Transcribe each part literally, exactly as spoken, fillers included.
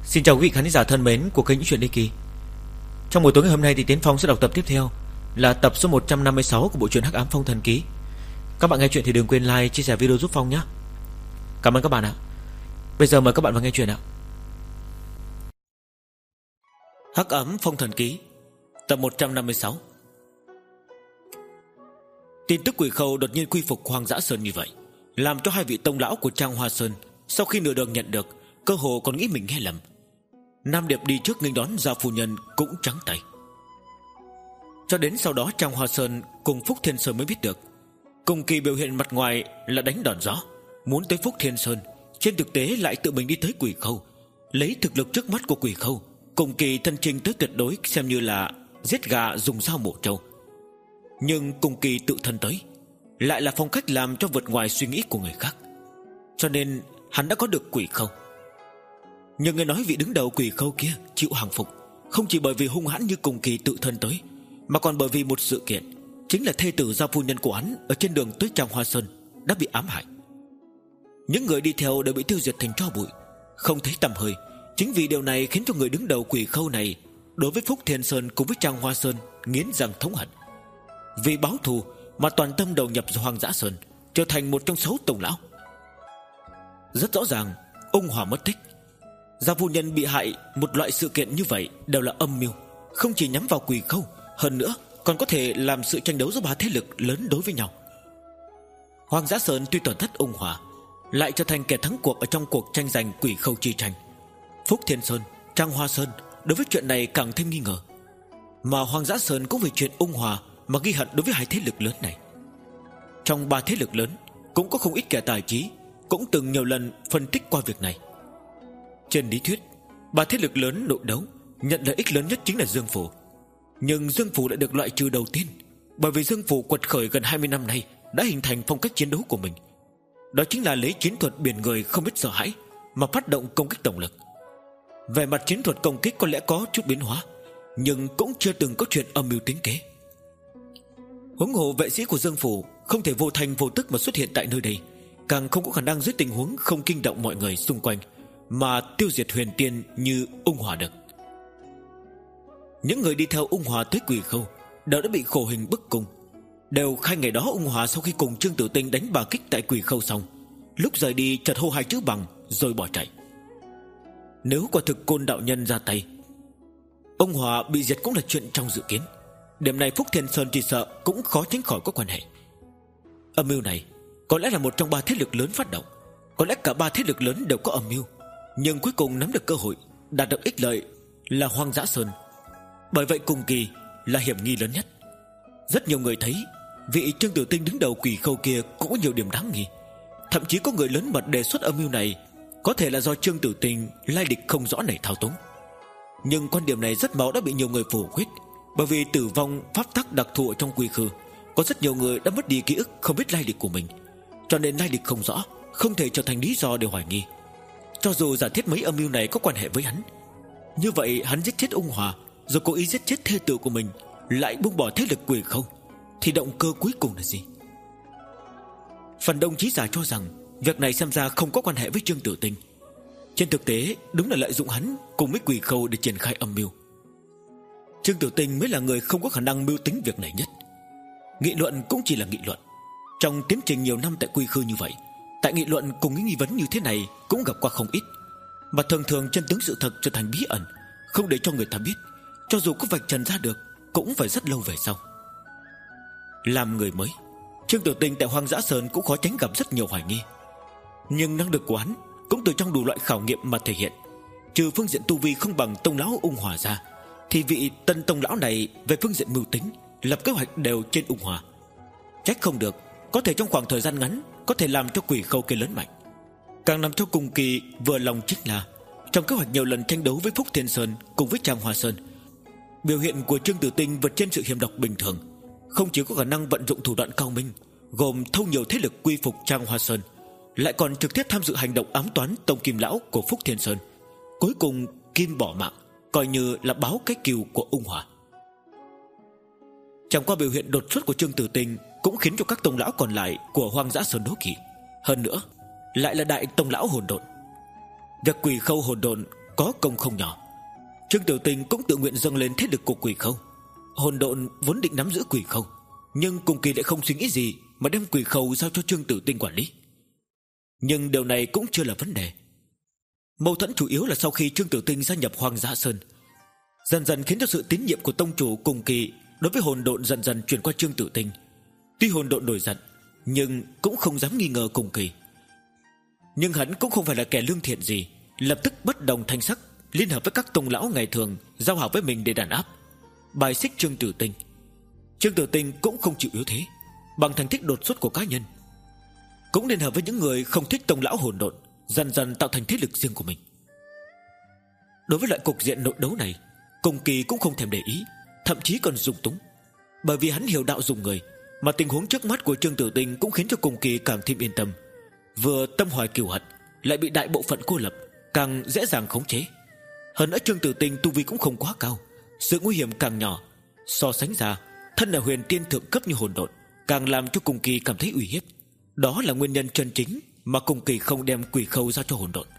Xin chào quý vị khán giả thân mến của kênh Chuyện Đi Kỳ. Trong buổi tối ngày hôm nay thì Tiến Phong sẽ đọc tập tiếp theo, là tập số một trăm năm mươi sáu của bộ truyện Hắc Ám Phong Thần Ký. Các bạn nghe chuyện thì đừng quên like, chia sẻ video giúp Phong nhé. Cảm ơn các bạn ạ. Bây giờ mời các bạn vào nghe chuyện ạ. Hắc Ám Phong Thần Ký, tập một trăm năm mươi sáu. Tin tức Quỷ Khâu đột nhiên quy phục Hoang Dã Sơn như vậy, làm cho hai vị tông lão của Trang Hoa Sơn sau khi nửa đường nhận được, cơ hồ còn nghĩ mình nghe lầm. Nam Điệp đi trước nghênh đón gia phu nhân cũng trắng tay. Cho đến sau đó Trang Hoa Sơn cùng Phúc Thiên Sơn mới biết được, Cùng Kỳ biểu hiện mặt ngoài là đánh đòn gió, muốn tới Phúc Thiên Sơn, trên thực tế lại tự mình đi tới Quỷ Khâu. Lấy thực lực trước mắt của Quỷ Khâu, Cùng Kỳ thân chinh tới tuyệt đối xem như là giết gà dùng dao mổ trâu. Nhưng Cùng Kỳ tự thân tới, lại là phong cách làm cho vượt ngoài suy nghĩ của người khác, cho nên hắn đã có được Quỷ Khâu. Nhưng nghe nói vị đứng đầu Quỷ Khâu kia chịu hàng phục, không chỉ bởi vì hung hãn như Cùng Kỳ tự thân tới, mà còn bởi vì một sự kiện, chính là thê tử gia phu nhân của hắn ở trên đường tới Trang Hoa Sơn đã bị ám hại. Những người đi theo đều bị tiêu diệt thành tro bụi, không thấy tăm hơi. Chính vì điều này khiến cho người đứng đầu Quỷ Khâu này đối với Phúc Thiên Sơn cùng với Trang Hoa Sơn nghiến răng thống hận. Vì báo thù mà toàn tâm đầu nhập vào Hoang Dã Sơn, trở thành một trong sáu tông lão. Rất rõ ràng, Ung Hòa mất tích, gia phu nhân bị hại, một loại sự kiện như vậy đều là âm mưu, không chỉ nhắm vào Quỷ Khâu, hơn nữa còn có thể làm sự tranh đấu giữa ba thế lực lớn đối với nhau. Hoang Dã Sơn tuy tổn thất Ung Hòa, lại trở thành kẻ thắng cuộc ở trong cuộc tranh giành Quỷ Khâu chi tranh. Phúc Thiên Sơn, Trang Hoa Sơn đối với chuyện này càng thêm nghi ngờ, mà Hoang Dã Sơn cũng vì chuyện Ung Hòa mà ghi hận đối với hai thế lực lớn này. Trong ba thế lực lớn cũng có không ít kẻ tài trí, cũng từng nhiều lần phân tích qua việc này. Trên lý thuyết, ba thế lực lớn nội đấu, nhận lợi ích lớn nhất chính là Dương Phủ. Nhưng Dương Phủ lại được loại trừ đầu tiên, bởi vì Dương Phủ quật khởi gần hai mươi năm nay đã hình thành phong cách chiến đấu của mình. Đó chính là lấy chiến thuật biển người không biết sợ hãi mà phát động công kích tổng lực. Về mặt chiến thuật công kích có lẽ có chút biến hóa, nhưng cũng chưa từng có chuyện âm mưu tính kế. Huống hồ vệ sĩ của Dương Phủ không thể vô thành vô tức mà xuất hiện tại nơi đây, càng không có khả năng dưới tình huống không kinh động mọi người xung quanh mà tiêu diệt huyền tiên như Ung Hòa được. Những người đi theo Ung Hòa tới Quỷ Khâu đều đã bị khổ hình bức cung, đều khai ngày đó Ung Hòa sau khi cùng Trương Tử Tinh đánh bà kích tại Quỷ Khâu xong, lúc rời đi chợt hô hai chữ bằng rồi bỏ chạy. Nếu quả thực Côn đạo nhân ra tay, Ung Hòa bị diệt cũng là chuyện trong dự kiến. Điểm này Phúc Thiên Sơn chỉ sợ cũng khó tránh khỏi có quan hệ. Âm mưu này có lẽ là một trong ba thế lực lớn phát động, có lẽ cả ba thế lực lớn đều có âm mưu, nhưng cuối cùng nắm được cơ hội, đạt được ích lợi là Hoang Dã Sơn. Bởi vậy Cùng Kỳ là hiểm nghi lớn nhất. Rất nhiều người thấy vị Trương Tử Tinh đứng đầu Quỷ Khâu kia cũng có nhiều điểm đáng nghi. Thậm chí có người lớn mật đề xuất âm mưu này có thể là do Trương Tử Tinh lai lịch không rõ này thao túng. Nhưng quan điểm này rất mau đã bị nhiều người phủ quyết, bởi vì tử vong pháp tắc đặc thù ở trong Quỷ Khư, có rất nhiều người đã mất đi ký ức, không biết lai lịch của mình, cho nên lai lịch không rõ không thể trở thành lý do để hoài nghi. Cho dù giả thiết mấy âm mưu này có quan hệ với hắn, như vậy hắn giết chết Ung Hòa rồi cố ý giết chết thê tử của mình, lại buông bỏ thế lực Quỷ Khâu, thì động cơ cuối cùng là gì? Phần đông trí giả cho rằng việc này xem ra không có quan hệ với Trương Tử Tinh. Trên thực tế đúng là lợi dụng hắn cùng với Quỷ Khâu để triển khai âm mưu. Trương Tử Tinh mới là người không có khả năng mưu tính việc này nhất. Nghị luận cũng chỉ là nghị luận. Trong tiến trình nhiều năm tại Quỷ Khư như vậy, tại nghị luận cùng những nghi vấn như thế này cũng gặp qua không ít, mà thường thường chân tướng sự thật trở thành bí ẩn, không để cho người ta biết. Cho dù có vạch trần ra được cũng phải rất lâu về sau. Làm người mới, Trương Tử Tinh tại Hoang Dã Sơn cũng khó tránh gặp rất nhiều hoài nghi. Nhưng năng lực của hắn cũng từ trong đủ loại khảo nghiệm mà thể hiện. Trừ phương diện tu vi không bằng tông lão Ung Hòa ra, thì vị tân tông lão này về phương diện mưu tính, lập kế hoạch đều trên Ung Hòa. Trách không được có thể trong khoảng thời gian ngắn có thể làm cho Quỷ Khâu kia lớn mạnh. Càng làm cho Cùng Kỳ vừa lòng chính là trong kế hoạch nhiều lần tranh đấu với Phúc Thiên Sơn cùng với Trang Hoa Sơn, biểu hiện của Trương Tử Tinh vượt trên sự hiểm độc bình thường. Không chỉ có khả năng vận dụng thủ đoạn cao minh, gồm thâu nhiều thế lực quy phục Trang Hoa Sơn, lại còn trực tiếp tham dự hành động ám toán Tông Kim Lão của Phúc Thiên Sơn. Cuối cùng Kim bỏ mạng, coi như là báo cái cừu của Ung Hòa. Chẳng qua biểu hiện đột xuất của Trương Tử Tinh cũng khiến cho các tông lão còn lại của Hoang Dã Sơn đố kỵ. Hơn nữa lại là đại tông lão hỗn độn. Việc Quỷ Khâu hỗn độn có công không nhỏ. Trương Tiểu Tinh cũng tự nguyện dâng lên thế lực của Quỷ Khâu. Hồn độn vốn định nắm giữ Quỷ Khâu, nhưng Cùng Kỳ lại không suy nghĩ gì mà đem Quỷ Khâu giao cho Trương Tiểu Tinh quản lý. Nhưng điều này cũng chưa là vấn đề. Mâu thuẫn chủ yếu là sau khi Trương Tiểu Tinh gia nhập Hoang Dã Sơn, dần dần khiến cho sự tín nhiệm của tông chủ Cùng Kỳ đối với hồn độn dần dần chuyển qua Trương Tiểu Tinh. Tuy hồn độn nổi giận, nhưng cũng không dám nghi ngờ Cùng Kỳ. Nhưng hắn cũng không phải là kẻ lương thiện gì, lập tức bất đồng thanh sắc, liên hợp với các tông lão ngày thường giao hảo với mình để đàn áp, bài xích Trương Tiểu Tinh. Trương Tiểu Tinh cũng không chịu yếu thế, bằng thành tích đột xuất của cá nhân, cũng liên hợp với những người không thích tông lão hồn độn, dần dần tạo thành thế lực riêng của mình. Đối với loại cục diện nội đấu này, Cùng Kỳ cũng không thèm để ý, thậm chí còn dung túng, bởi vì hắn hiểu đạo dùng người. Mà tình huống trước mắt của Trương Tiểu Tinh cũng khiến cho Cùng Kỳ càng thêm yên tâm. Vừa tâm hoài cừu hận, lại bị đại bộ phận cô lập, càng dễ dàng khống chế. Hơn nữa Trương Tiểu Tinh tu vi cũng không quá cao, sự nguy hiểm càng nhỏ. So sánh ra, thân là huyền tiên thượng cấp như hồn độn càng làm cho Cùng Kỳ cảm thấy uy hiếp. Đó là nguyên nhân chân chính mà Cùng Kỳ không đem Quỷ Khâu giao cho hồn độn.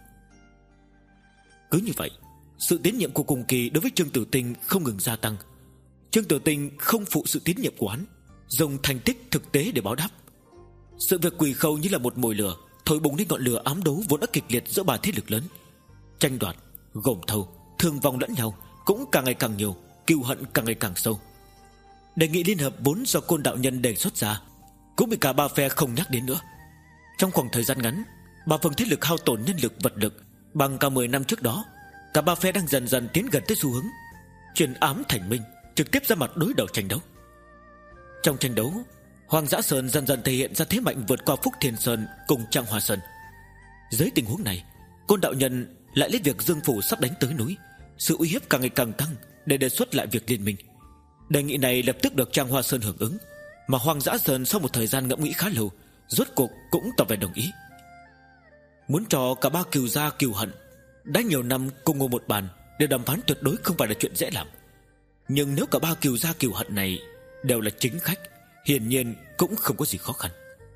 Cứ như vậy, sự tín nhiệm của Cùng Kỳ đối với Trương Tiểu Tinh không ngừng gia tăng. Trương Tiểu Tinh không phụ sự tín nhiệm của hắn, dùng thành tích thực tế để báo đáp. Sự việc Quỷ Khâu như là một mồi lửa, thổi bùng lên ngọn lửa ám đấu vốn đã kịch liệt giữa ba thế lực lớn. Tranh đoạt, gồm thâu, thương vong lẫn nhau cũng càng ngày càng nhiều, cừu hận càng ngày càng sâu. Đề nghị liên hợp vốn do Côn đạo nhân đề xuất ra cũng bị cả ba phe không nhắc đến nữa. Trong khoảng thời gian ngắn, ba phương thế lực hao tổn nhân lực vật lực bằng cả mười năm trước đó. Cả ba phe đang dần dần tiến gần tới xu hướng chuyển ám thành minh, trực tiếp ra mặt đối đầu tranh đấu. Trong tranh đấu, Hoang Dã Sơn dần dần thể hiện ra thế mạnh vượt qua Phúc Thiên Sơn cùng Trăng Hoa Sơn. Dưới tình huống này, Côn đạo nhân lại lấy việc Dương Phủ sắp đánh tới núi, sự uy hiếp càng ngày càng tăng, để đề xuất lại việc liên minh. Đề nghị này lập tức được Trăng Hoa Sơn hưởng ứng, mà Hoang Dã Sơn sau một thời gian ngẫm nghĩ khá lâu, rốt cuộc cũng tỏ vẻ đồng ý. Muốn cho cả ba cừu gia cừu hận đã nhiều năm cùng ngồi một bàn để đàm phán tuyệt đối không phải là chuyện dễ làm. Nhưng nếu cả ba cừu gia cừu hận này đều là chính khách, hiển nhiên cũng không có gì khó khăn.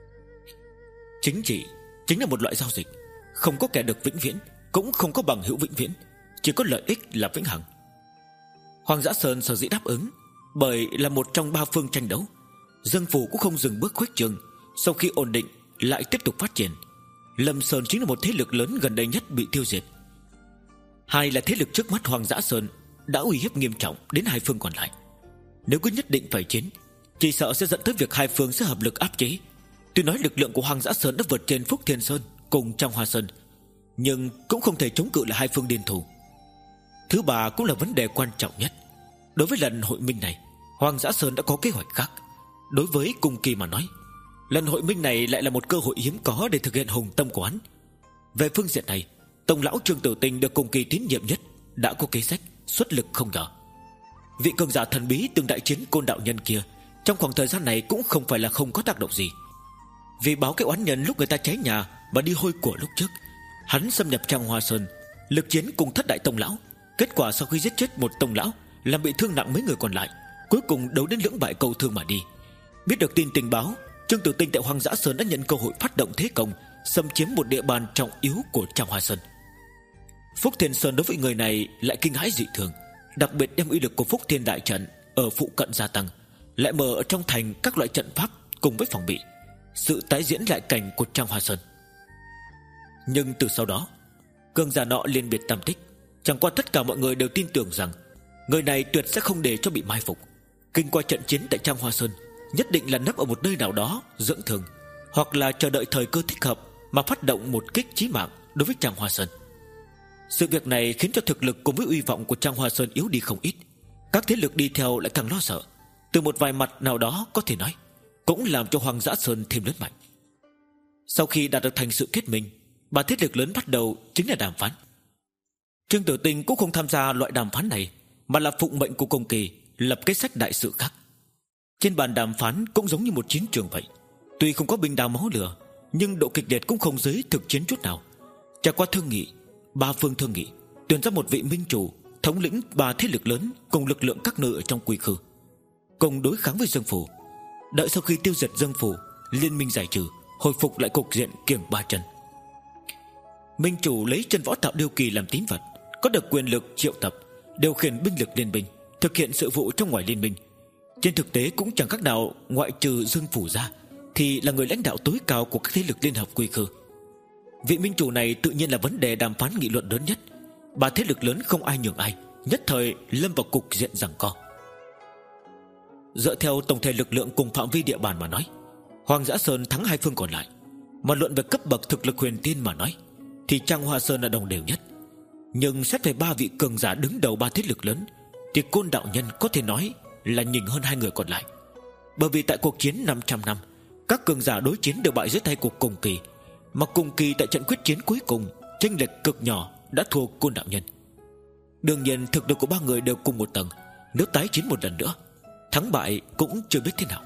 Chính trị chính là một loại giao dịch, không có kẻ được vĩnh viễn, cũng không có bằng hữu vĩnh viễn, chỉ có lợi ích là vĩnh hằng. Hoang Dã Sơn sở dĩ đáp ứng bởi là một trong ba phương tranh đấu. Dương Phủ cũng không dừng bước khuếch trương, sau khi ổn định lại tiếp tục phát triển. Lâm Sơn chính là một thế lực lớn gần đây nhất bị tiêu diệt. Hai là thế lực trước mắt Hoang Dã Sơn đã uy hiếp nghiêm trọng đến hai phương còn lại. Nếu cứ nhất định phải chiến, chỉ sợ sẽ dẫn tới việc hai phương sẽ hợp lực áp chế. Tuy nói lực lượng của Hoang Dã Sơn đã vượt trên Phúc Thiên Sơn cùng Trăng Hoa Sơn, nhưng cũng không thể chống cự lại hai phương điên thù. Thứ ba cũng là vấn đề quan trọng nhất. Đối với lần hội minh này, Hoang Dã Sơn đã có kế hoạch khác. Đối với Cung Kỳ mà nói, lần hội minh này lại là một cơ hội hiếm có để thực hiện hùng tâm của hắn. Về phương diện này, Tông lão Trương Tiểu Tinh được Cung Kỳ tín nhiệm nhất đã có kế sách xuất lực không nhỏ. Vị cường giả thần bí từng đại chiến Côn đạo nhân kia trong khoảng thời gian này cũng không phải là không có tác động gì. Vì báo cái oán nhân lúc người ta cháy nhà và đi hôi của lúc trước, hắn xâm nhập Trăng Hoa Sơn, lực chiến cùng thất đại tông lão. Kết quả sau khi giết chết một tông lão, làm bị thương nặng mấy người còn lại, cuối cùng đấu đến lưỡng bại cầu thương mà đi. Biết được tin tình báo, Trương Tiểu Tinh tại Hoang Dã Sơn đã nhận cơ hội phát động thế công, xâm chiếm một địa bàn trọng yếu của Trăng Hoa Sơn. Phúc Thiên Sơn đối với người này lại kinh hãi dị thường, đặc biệt đem uy lực của Phúc Thiên đại trận ở phụ cận gia tăng, lại mở ở trong thành các loại trận pháp cùng với phòng bị, sự tái diễn lại cảnh của Trăng Hoa Sơn. Nhưng từ sau đó, cường giả nọ liên biệt tam tích. Chẳng qua tất cả mọi người đều tin tưởng rằng người này tuyệt sẽ không để cho bị mai phục. Kinh qua trận chiến tại Trăng Hoa Sơn, nhất định là nấp ở một nơi nào đó dưỡng thương, hoặc là chờ đợi thời cơ thích hợp mà phát động một kích chí mạng đối với Trăng Hoa Sơn. Sự việc này khiến cho thực lực cùng với uy vọng của Trăng Hoa Sơn yếu đi không ít. Các thế lực đi theo lại càng lo sợ. Từ một vài mặt nào đó có thể nói, cũng làm cho Hoang Dã Sơn thêm lớn mạnh. Sau khi đạt được thành sự kết minh, ba thế lực lớn bắt đầu chính là đàm phán. Trương Tiểu Tinh cũng không tham gia loại đàm phán này, mà là phụng mệnh của Cung Kỳ lập kế sách đại sự khác. Trên bàn đàm phán cũng giống như một chiến trường vậy. Tuy không có binh đao máu lửa, nhưng độ kịch liệt cũng không dưới thực chiến chút nào. Trải qua thương nghị, ba phương thương nghị, tuyển ra một vị minh chủ, thống lĩnh ba thế lực lớn cùng lực lượng các nơi ở trong Quy Khư, cùng đối kháng với Dương Phủ. Đợi sau khi tiêu diệt Dương Phủ, liên minh giải trừ, hồi phục lại cục diện kiềng ba chân. Minh chủ lấy chân võ tạo điêu kỳ làm tín vật, có được quyền lực triệu tập, điều khiển binh lực liên minh, thực hiện sự vụ trong ngoài liên minh. Trên thực tế cũng chẳng khác nào, ngoại trừ Dương Phủ ra, thì là người lãnh đạo tối cao của các thế lực liên hợp quy khư. Vị minh chủ này tự nhiên là vấn đề đàm phán nghị luận lớn nhất. Ba thế lực lớn không ai nhường ai, nhất thời lâm vào cục diện giằng co. Dựa theo tổng thể lực lượng cùng phạm vi địa bàn mà nói, Hoàng Dã Sơn thắng hai phương còn lại. Mà luận về cấp bậc thực lực huyền tiên mà nói, thì Trăng Hoa Sơn là đồng đều nhất. Nhưng xét về ba vị cường giả đứng đầu ba thế lực lớn, thì Côn đạo nhân có thể nói là nhỉnh hơn hai người còn lại. Bởi vì tại cuộc chiến năm trăm năm, các cường giả đối chiến đều bại dưới tay của Cùng Kỳ, mà Cùng Kỳ tại trận quyết chiến cuối cùng chênh lệch cực nhỏ đã thua Côn đạo nhân. Đương nhiên thực lực của ba người đều cùng một tầng, nếu tái chiến một lần nữa, thắng bại cũng chưa biết thế nào.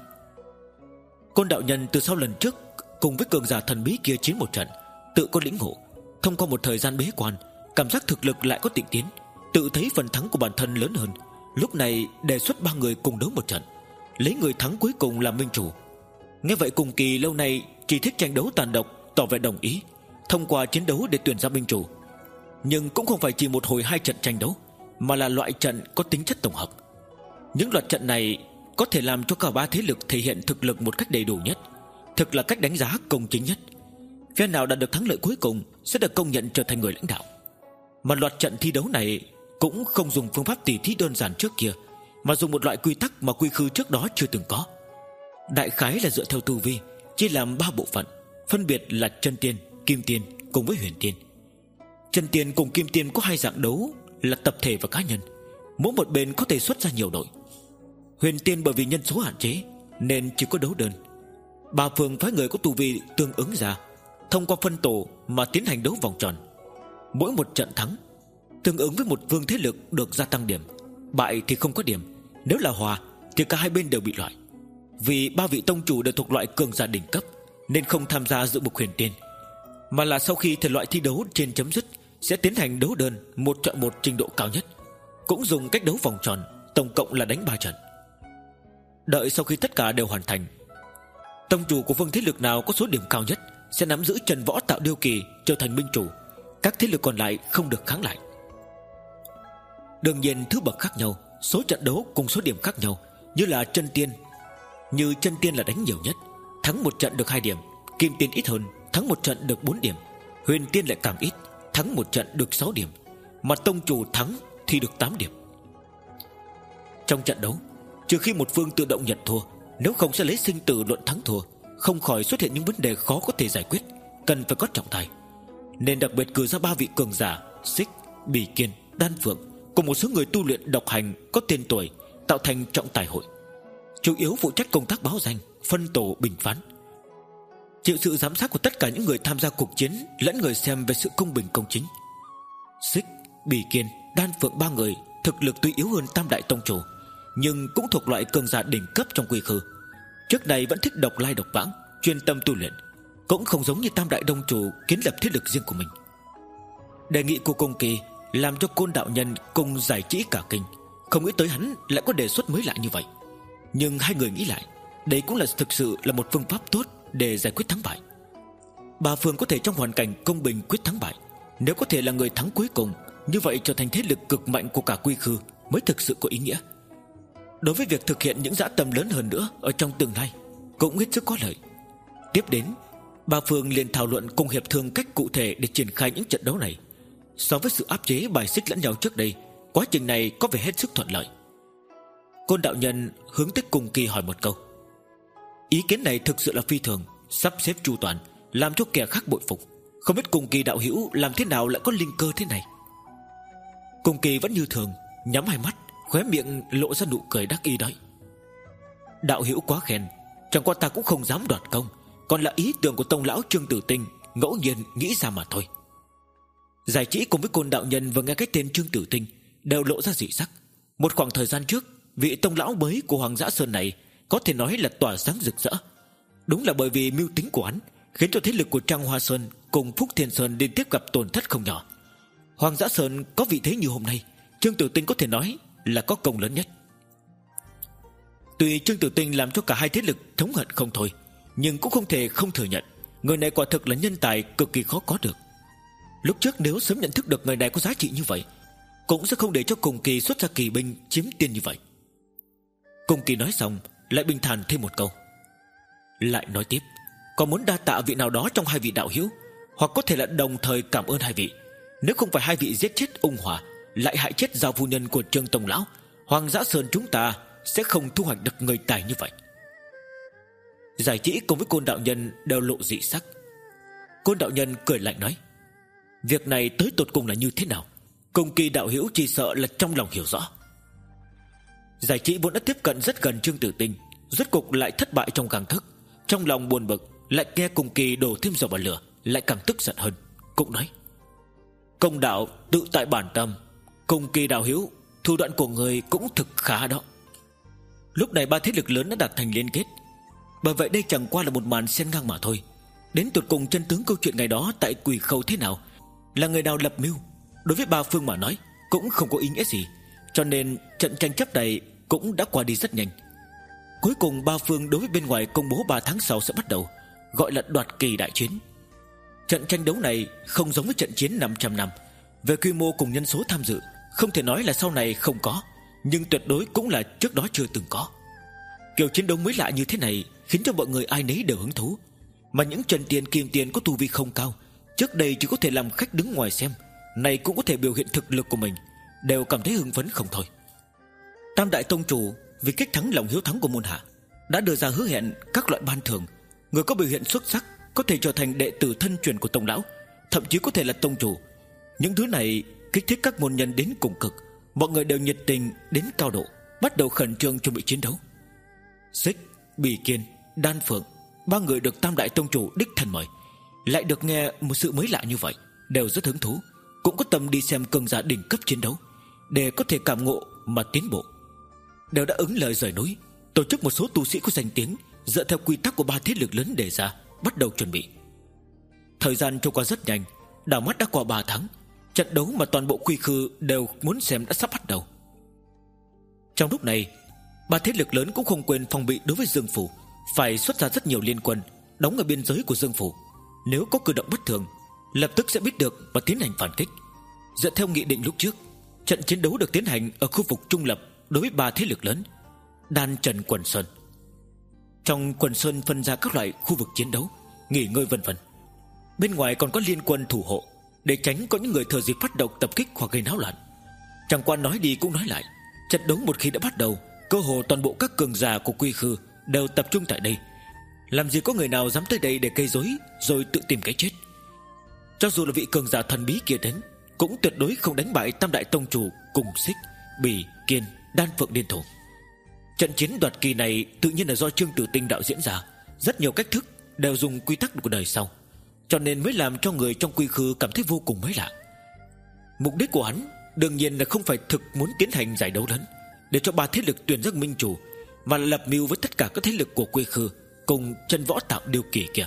Côn đạo nhân từ sau lần trước cùng với cường giả thần bí kia chiến một trận, tự có lĩnh ngộ, thông qua một thời gian bế quan, cảm giác thực lực lại có tịnh tiến, tự thấy phần thắng của bản thân lớn hơn. Lúc này đề xuất ba người cùng đấu một trận, lấy người thắng cuối cùng làm minh chủ. Nghe vậy Cùng Kỳ lâu nay chỉ thích tranh đấu tàn độc tỏ vẻ đồng ý, thông qua chiến đấu để tuyển ra minh chủ. Nhưng cũng không phải chỉ một hồi hai trận tranh đấu, mà là loại trận có tính chất tổng hợp. Những loạt trận này có thể làm cho cả ba thế lực thể hiện thực lực một cách đầy đủ nhất, thực là cách đánh giá công chính nhất. Phe nào đạt được thắng lợi cuối cùng sẽ được công nhận trở thành người lãnh đạo. Mà loạt trận thi đấu này cũng không dùng phương pháp tỉ thí đơn giản trước kia, mà dùng một loại quy tắc mà quy khư trước đó chưa từng có. Đại khái là dựa theo tu vi, chia làm ba bộ phận, phân biệt là chân tiên, kim tiên cùng với huyền tiên. Chân tiên cùng kim tiên có hai dạng đấu là tập thể và cá nhân, mỗi một bên có thể xuất ra nhiều đội. Huyền tiên bởi vì nhân số hạn chế nên chỉ có đấu đơn. Ba phương phái người có tu vi tương ứng ra, thông qua phân tổ mà tiến hành đấu vòng tròn. Mỗi một trận thắng tương ứng với một phương thế lực được gia tăng điểm, bại thì không có điểm. Nếu là hòa thì cả hai bên đều bị loại. Vì ba vị tông chủ đều thuộc loại cường giả đỉnh cấp, nên không tham gia dự mục huyền tiên, mà là sau khi thể loại thi đấu trên chấm dứt sẽ tiến hành đấu đơn một chọn một trình độ cao nhất, cũng dùng cách đấu vòng tròn, tổng cộng là đánh ba trận. Đợi sau khi tất cả đều hoàn thành, tông chủ của phương thế lực nào có số điểm cao nhất sẽ nắm giữ Trần Võ Tạo Điêu Kỳ trở thành minh chủ, các thế lực còn lại không được kháng lại. Đương nhiên thứ bậc khác nhau, số trận đấu cùng số điểm khác nhau. Như là chân tiên, như chân tiên là đánh nhiều nhất, thắng một trận được hai điểm. Kim tiên ít hơn, thắng một trận được bốn điểm. Huyền tiên lại càng ít, thắng một trận được sáu điểm. Mà tông chủ thắng thì được tám điểm. Trong trận đấu, trừ khi một phương tự động nhận thua, nếu không sẽ lấy sinh tử luận thắng thua, không khỏi xuất hiện những vấn đề khó có thể giải quyết, cần phải có trọng tài. Nên đặc biệt cử ra ba vị cường giả Xích, Bỉ Kiên, Đan Phượng cùng một số người tu luyện độc hành có tên tuổi, tạo thành trọng tài hội, chủ yếu phụ trách công tác báo danh, phân tổ bình phán, chịu sự giám sát của tất cả những người tham gia cuộc chiến lẫn người xem về sự công bình công chính. Xích, Bỉ Kiên, Đan Phượng ba người thực lực tuy yếu hơn Tam Đại Tông chủ, nhưng cũng thuộc loại cường giả đỉnh cấp trong quy khư. Trước này vẫn thích độc lai độc vãng, chuyên tâm tu luyện, cũng không giống như Tam Đại Tông chủ kiến lập thế lực riêng của mình. Đề nghị của Cung Kỳ làm cho Côn đạo nhân cùng giải trí cả kinh, không nghĩ tới hắn lại có đề xuất mới lạ như vậy. Nhưng hai người nghĩ lại, đây cũng là thực sự là một phương pháp tốt để giải quyết thắng bại. Ba phương có thể trong hoàn cảnh công bình quyết thắng bại. Nếu có thể là người thắng cuối cùng, như vậy trở thành thế lực cực mạnh của cả quy khư mới thực sự có ý nghĩa. Đối với việc thực hiện những dã tâm lớn hơn nữa ở trong tương lai cũng hết sức có lợi. Tiếp đến, ba phương liền thảo luận cùng hiệp thương cách cụ thể để triển khai những trận đấu này. So với sự áp chế bài xích lẫn nhau trước đây, quá trình này có vẻ hết sức thuận lợi. Côn đạo nhân hướng tới Cung Kỳ hỏi một câu. Ý kiến này thực sự là phi thường, sắp xếp chu toàn, làm cho kẻ khác bội phục. Không biết Cung Kỳ đạo hữu làm thế nào lại có linh cơ thế này. Cung Kỳ vẫn như thường, nhắm hai mắt, khóe miệng lộ ra nụ cười đắc ý nói. Đạo hữu quá khen, chẳng qua ta cũng không dám đoạt công, còn là ý tưởng của tông lão Trương Tử Tinh ngẫu nhiên nghĩ ra mà thôi. Giải trí cùng với Côn đạo nhân vừa nghe cái tên Trương Tử Tinh đều lộ ra dị sắc. Một khoảng thời gian trước, vị tông lão mới của Hoàng Dã Sơn này có thể nói là tỏa sáng rực rỡ. Đúng là bởi vì mưu tính của hắn khiến cho thế lực của Trăng Hoa Sơn cùng Phúc Thiên Sơn liên tiếp gặp tổn thất không nhỏ. Hoàng Dã Sơn có vị thế như hôm nay, Trương Tử Tinh có thể nói là có công lớn nhất. Tuy Trương Tử Tinh làm cho cả hai thế lực thống hận không thôi, nhưng cũng không thể không thừa nhận người này quả thực là nhân tài cực kỳ khó có được. Lúc trước nếu sớm nhận thức được người này có giá trị như vậy, cũng sẽ không để cho Cùng Kỳ xuất ra kỳ binh chiếm tiên như vậy. Cùng Kỳ nói xong lại bình thản thêm một câu, lại nói tiếp, còn muốn đa tạ vị nào đó trong hai vị đạo hữu, hoặc có thể là đồng thời cảm ơn hai vị. Nếu không phải hai vị giết chết ung hòa, lại hại chết giao phu nhân của Trương Tông lão, Hoàng Dã Sơn chúng ta sẽ không thu hoạch được người tài như vậy. Giải Chỉ cùng với Côn đạo nhân đều lộ dị sắc. Côn đạo nhân cười lạnh nói, việc này tới tột cùng là như thế nào? Cùng Kỳ đạo hữu chỉ sợ là trong lòng hiểu rõ. Giải Chỉ vốn đã tiếp cận rất gần Trương Tử Tinh, rốt cục lại thất bại trong gang thức, trong lòng buồn bực, lại nghe Cùng Kỳ đổ thêm dầu vào lửa, lại càng tức giận hơn, cũng nói, công đạo tự tại bản tâm, Cùng Kỳ đạo hữu, thủ đoạn của người cũng thực khá đó. Lúc này ba thế lực lớn đã đạt thành liên kết, bởi vậy đây chẳng qua là một màn xen ngang mà thôi. Đến tột cùng chân tướng câu chuyện ngày đó tại Quỷ Khâu thế nào, là người nào lập mưu, đối với ba phương mà nói cũng không có ý nghĩa gì, cho nên trận tranh chấp này cũng đã qua đi rất nhanh. Cuối cùng ba phương đối với bên ngoài công bố ba tháng sau sẽ bắt đầu, gọi là đoạt kỳ đại chiến. Trận tranh đấu này không giống với trận chiến năm trăm năm, về quy mô cùng nhân số tham dự không thể nói là sau này không có, nhưng tuyệt đối cũng là trước đó chưa từng có. Kiểu chiến đấu mới lạ như thế này khiến cho mọi người ai nấy đều hứng thú, mà những trần tiền kim tiền có tu vi không cao, trước đây chỉ có thể làm khách đứng ngoài xem, này cũng có thể biểu hiện thực lực của mình, đều cảm thấy hưng phấn không thôi. Tam đại tông chủ vì kích thắng lòng hiếu thắng của môn hạ đã đưa ra hứa hẹn các loại ban thưởng, người có biểu hiện xuất sắc có thể trở thành đệ tử thân truyền của tông lão, thậm chí có thể là tông chủ. Những thứ này kích thích các môn nhân đến cùng cực, mọi người đều nhiệt tình đến cao độ, bắt đầu khẩn trương chuẩn bị chiến đấu. Xích, Bỉ Kiên, Đan Phượng, ba người được tam đại tông chủ đích thân mời, lại được nghe một sự mới lạ như vậy, đều rất hứng thú, cũng có tâm đi xem cường giả đỉnh cấp chiến đấu để có thể cảm ngộ mà tiến bộ. Đều đã ứng lời rời núi, tổ chức một số tu sĩ có danh tiếng, dựa theo quy tắc của ba thế lực lớn đề ra, bắt đầu chuẩn bị. Thời gian trôi qua rất nhanh, đảo mắt đã qua ba tháng, trận đấu mà toàn bộ Quy Khư đều muốn xem đã sắp bắt đầu. Trong lúc này, ba thế lực lớn cũng không quên phòng bị đối với Dương Phủ, phải xuất ra rất nhiều liên quân đóng ở biên giới của Dương Phủ, nếu có cử động bất thường lập tức sẽ biết được và tiến hành phản kích. Dựa theo nghị định lúc trước, trận chiến đấu được tiến hành ở khu vực trung lập đối với ba thế lực lớn Đan Trần Quần Sơn. Trong Quần Sơn phân ra các loại khu vực chiến đấu, nghỉ ngơi vân vân. Bên ngoài còn có liên quân thủ hộ, để tránh có những người thừa dịp phát động tập kích hoặc gây náo loạn. Chẳng qua nói đi cũng nói lại, trận đấu một khi đã bắt đầu, cơ hồ toàn bộ các cường giả của Quy Khư đều tập trung tại đây, làm gì có người nào dám tới đây để gây rối rồi tự tìm cái chết. Cho dù là vị cường giả thần bí kia đến, cũng tuyệt đối không đánh bại tam đại tông chủ cùng Xích, Bỉ, Kiên, Đan Phượng liên thủ. Trận chiến đoạt kỳ này tự nhiên là do Trương Tử Tinh đạo diễn ra, rất nhiều cách thức đều dùng quy tắc của đời sau, cho nên mới làm cho người trong Quy Khư cảm thấy vô cùng mới lạ. Mục đích của hắn đương nhiên là không phải thực muốn tiến hành giải đấu lớn để cho ba thế lực tuyển ra minh chủ, mà là lập mưu với tất cả các thế lực của Quy Khư cùng chân võ tạo điều kỳ kia.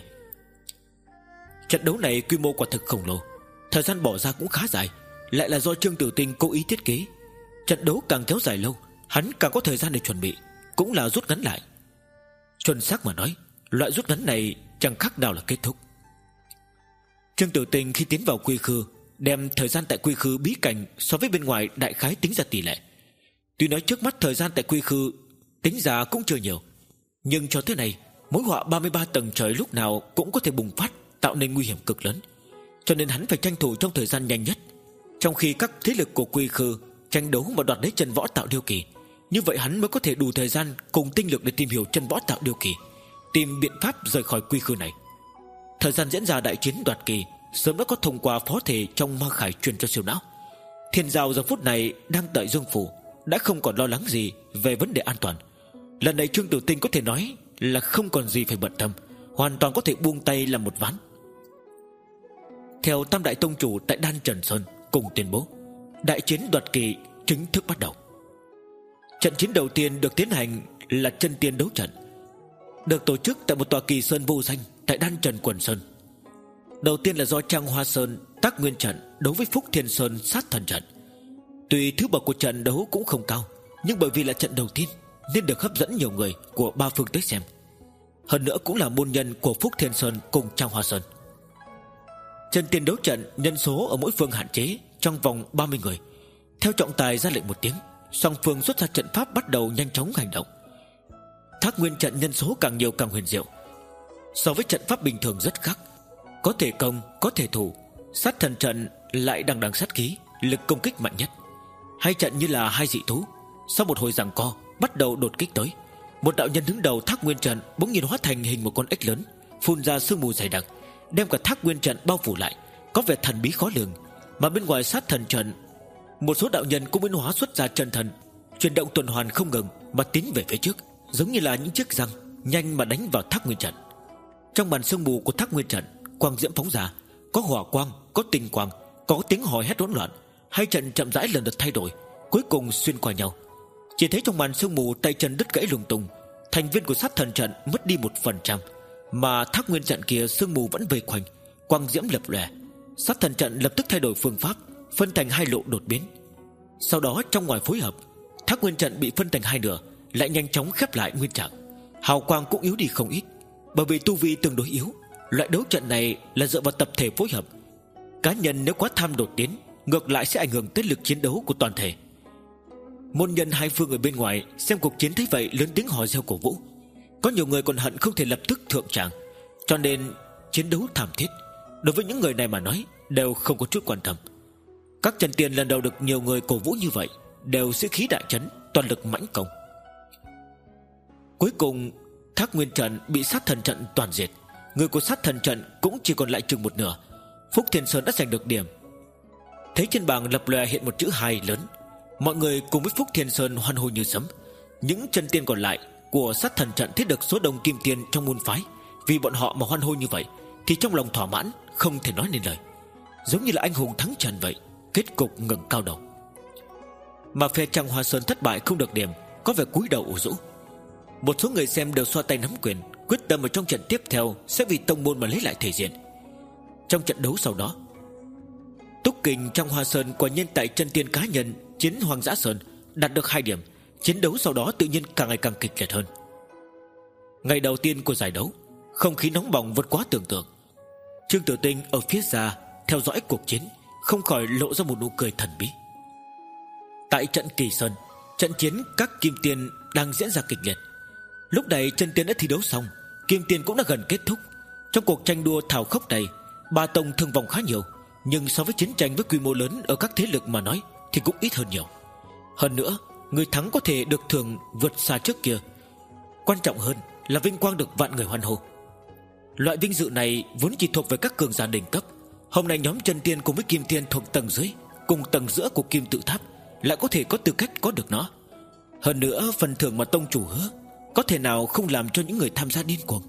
Trận đấu này quy mô quả thực khổng lồ, thời gian bỏ ra cũng khá dài, lại là do Trương Tử Tinh cố ý thiết kế. Trận đấu càng kéo dài lâu, hắn càng có thời gian để chuẩn bị, cũng là rút ngắn lại. Chuẩn xác mà nói, loại rút ngắn này chẳng khác nào là kết thúc. Trương Tử Tinh khi tiến vào Quy Khư, đem thời gian tại Quy Khư bí cảnh so với bên ngoài đại khái tính ra tỷ lệ. Tuy nói trước mắt thời gian tại Quy Khư tính ra cũng chưa nhiều, nhưng cho tới này, mối họa ba mươi ba tầng trời lúc nào cũng có thể bùng phát, tạo nên nguy hiểm cực lớn, cho nên hắn phải tranh thủ trong thời gian nhanh nhất. Trong khi các thế lực của Quy Khư tranh đấu mà đoạt lấy chân võ tạo điêu kỳ, như vậy hắn mới có thể đủ thời gian cùng tinh lực để tìm hiểu chân võ tạo điêu kỳ, tìm biện pháp rời khỏi Quy Khư này. Thời gian diễn ra đại chiến đoạt kỳ sớm đã có thông qua phó thể trong ma khải truyền cho siêu não. Thiên Giao giờ phút này đang tại Dương Phủ, đã không còn lo lắng gì về vấn đề an toàn. Lần này Trương Tử Tinh có thể nói là không còn gì phải bận tâm, hoàn toàn có thể buông tay làm một ván. Theo tam đại tông chủ tại Đan Trần Sơn cùng tuyên bố, đại chiến đoạt kỳ chính thức bắt đầu. Trận chiến đầu tiên được tiến hành là chân tiên đấu trận, được tổ chức tại một tòa kỳ sơn vô danh tại Đan Trần Quần Sơn. Đầu tiên là do Trang Hoa Sơn tác nguyên trận đấu với Phúc Thiên Sơn sát thần trận. Tuy thứ bậc của trận đấu cũng không cao, nhưng bởi vì là trận đầu tiên nên được hấp dẫn nhiều người của ba phương tới xem. Hơn nữa cũng là môn nhân của Phúc Thiên Sơn cùng Trang Hoa Sơn. Chân tiên đấu trận nhân số ở mỗi phương hạn chế trong vòng ba mươi người, Theo trọng tài ra lệnh một tiếng, song phương xuất ra trận pháp bắt đầu nhanh chóng hành động. Thác Nguyên trận nhân số càng nhiều càng huyền diệu. So với trận pháp bình thường rất khác, có thể công, có thể thủ. Sát thần trận lại đằng đằng sát khí, lực công kích mạnh nhất. Hai trận như là hai dị thú, sau một hồi giằng co bắt đầu đột kích tới. Một đạo nhân đứng đầu Thác Nguyên trận bỗng nhiên hóa thành hình một con ếch lớn, phun ra sương mù dày đặc, đem cả Thác Nguyên trận bao phủ lại, có vẻ thần bí khó lường. Mà bên ngoài sát thần trận, một số đạo nhân cũng biến hóa xuất ra chân thần, chuyển động tuần hoàn không ngừng mà tiến về phía trước, giống như là những chiếc răng nhanh mà đánh vào Thác Nguyên trận. Trong màn sương mù của Thác Nguyên trận, quang diễm phóng ra, có hỏa quang, có tinh quang, có tiếng hò hét hỗn loạn. Hai trận chậm rãi lần lượt thay đổi, cuối cùng xuyên qua nhau. Chỉ thấy trong màn sương mù tay chân đứt gãy lung tung, thành viên của sát thần trận mất đi một phần trăm, mà Thác Nguyên trận kia sương mù vẫn vây quanh, quang diễm lập lòe. Sát thần trận lập tức thay đổi phương pháp, phân thành hai lộ đột biến. Sau đó trong ngoài phối hợp, Thác Nguyên trận bị phân thành hai nửa, lại nhanh chóng khép lại nguyên trạng. Hào quang cũng yếu đi không ít, bởi vì tu vi tương đối yếu. Loại đấu trận này là dựa vào tập thể phối hợp. Cá nhân nếu quá tham đột tiến, ngược lại sẽ ảnh hưởng tới lực chiến đấu của toàn thể. Môn nhân hai phương ở bên ngoài xem cuộc chiến thấy vậy lớn tiếng hò reo cổ vũ. Có nhiều người còn hận không thể lập tức thượng tràng, cho nên chiến đấu thảm thiết đối với những người này mà nói đều không có chút quan tâm. Các chân tiên lần đầu được nhiều người cổ vũ như vậy đều sĩ khí đại chấn, toàn lực mãnh công. Cuối cùng Thác Nguyên trận bị sát thần trận toàn diệt. Người của sát thần trận cũng chỉ còn lại chừng một nửa. Phúc Thiên Sơn đã giành được điểm. Thấy trên bảng lập lòe hiện một chữ hai lớn, mọi người cùng với Phúc Thiên Sơn hoan hô như sấm. Những chân tiên còn lại của sát thần trận thấy được số đông kim tiên trong môn phái vì bọn họ mà hoan hô như vậy, thì trong lòng thỏa mãn không thể nói nên lời, giống như là anh hùng thắng trận vậy. Kết cục ngẩng cao đầu. Mà phe Trăng Hoa Sơn thất bại không được điểm, có vẻ cúi đầu ủ rũ. Một số người xem đều xoa tay nắm quyền, quyết tâm ở trong trận tiếp theo sẽ vì tông môn mà lấy lại thể diện. Trong trận đấu sau đó, Túc Kình Trăng Hoa Sơn quả nhiên tại chân tiên cá nhân chiến Hoang Dã Sơn đạt được hai điểm. Chiến đấu sau đó tự nhiên càng ngày càng kịch liệt hơn. Ngày đầu tiên của giải đấu, không khí nóng bỏng vượt quá tưởng tượng. Trương Tử Tinh ở phía xa theo dõi cuộc chiến, không khỏi lộ ra một nụ cười thần bí. Tại trận Kỳ Sơn, trận chiến các kim tiên đang diễn ra kịch liệt. Lúc này chân tiên đã thi đấu xong, kim tiên cũng đã gần kết thúc. Trong cuộc tranh đua thảo khốc này, ba tông thương vong khá nhiều, nhưng so với chiến tranh với quy mô lớn ở các thế lực mà nói thì cũng ít hơn nhiều. Hơn nữa, người thắng có thể được thưởng vượt xa trước kia. Quan trọng hơn là vinh quang được vạn người hoan hô. Loại vinh dự này vốn chỉ thuộc về các cường giả đỉnh cấp. Hôm nay nhóm chân tiên cùng với kim tiên thuộc tầng dưới cùng tầng giữa của kim tự tháp lại có thể có tư cách có được nó. Hơn nữa phần thưởng mà tông chủ hứa có thể nào không làm cho những người tham gia điên cuồng.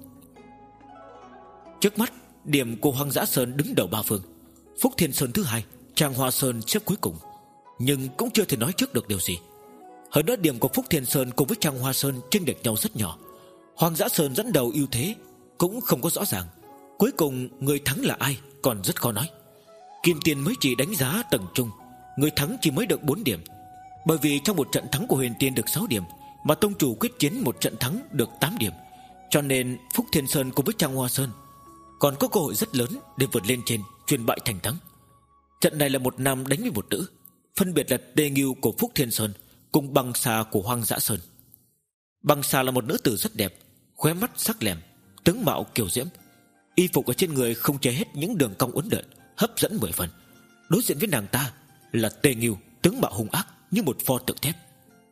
Trước mắt, điểm của Hoang Dã Sơn đứng đầu ba phương, Phúc Thiên Sơn thứ hai, Tràng Hoa Sơn xếp cuối cùng. Nhưng cũng chưa thể nói trước được điều gì. Hơn nữa điểm của Phúc Thiên Sơn cùng với Tràng Hoa Sơn chênh lệch nhau rất nhỏ. Hoang Dã Sơn dẫn đầu ưu thế cũng không có rõ ràng. Cuối cùng người thắng là ai còn rất khó nói. Kim Tiền mới chỉ đánh giá tầng trung, người thắng chỉ mới được bốn điểm. Bởi vì trong một trận thắng của Huyền Tiên được sáu điểm, mà tông chủ quyết chiến một trận thắng được tám điểm, cho nên Phúc Thiên Sơn cùng với Tràng Hoa Sơn còn có cơ hội rất lớn để vượt lên trên, truyền bại thành thắng. Trận này là một nam đánh với một nữ, phân biệt là Tê Nghiêu của Phúc Thiên Sơn cùng Băng Xà của Hoang Dã Sơn. Băng Xà là một nữ tử rất đẹp, khóe mắt sắc lẹm, tướng mạo kiều diễm, y phục ở trên người không che hết những đường cong uốn lượn, hấp dẫn mười phần. Đối diện với nàng ta là Tê Nghiêu, tướng mạo hung ác như một pho tượng thép.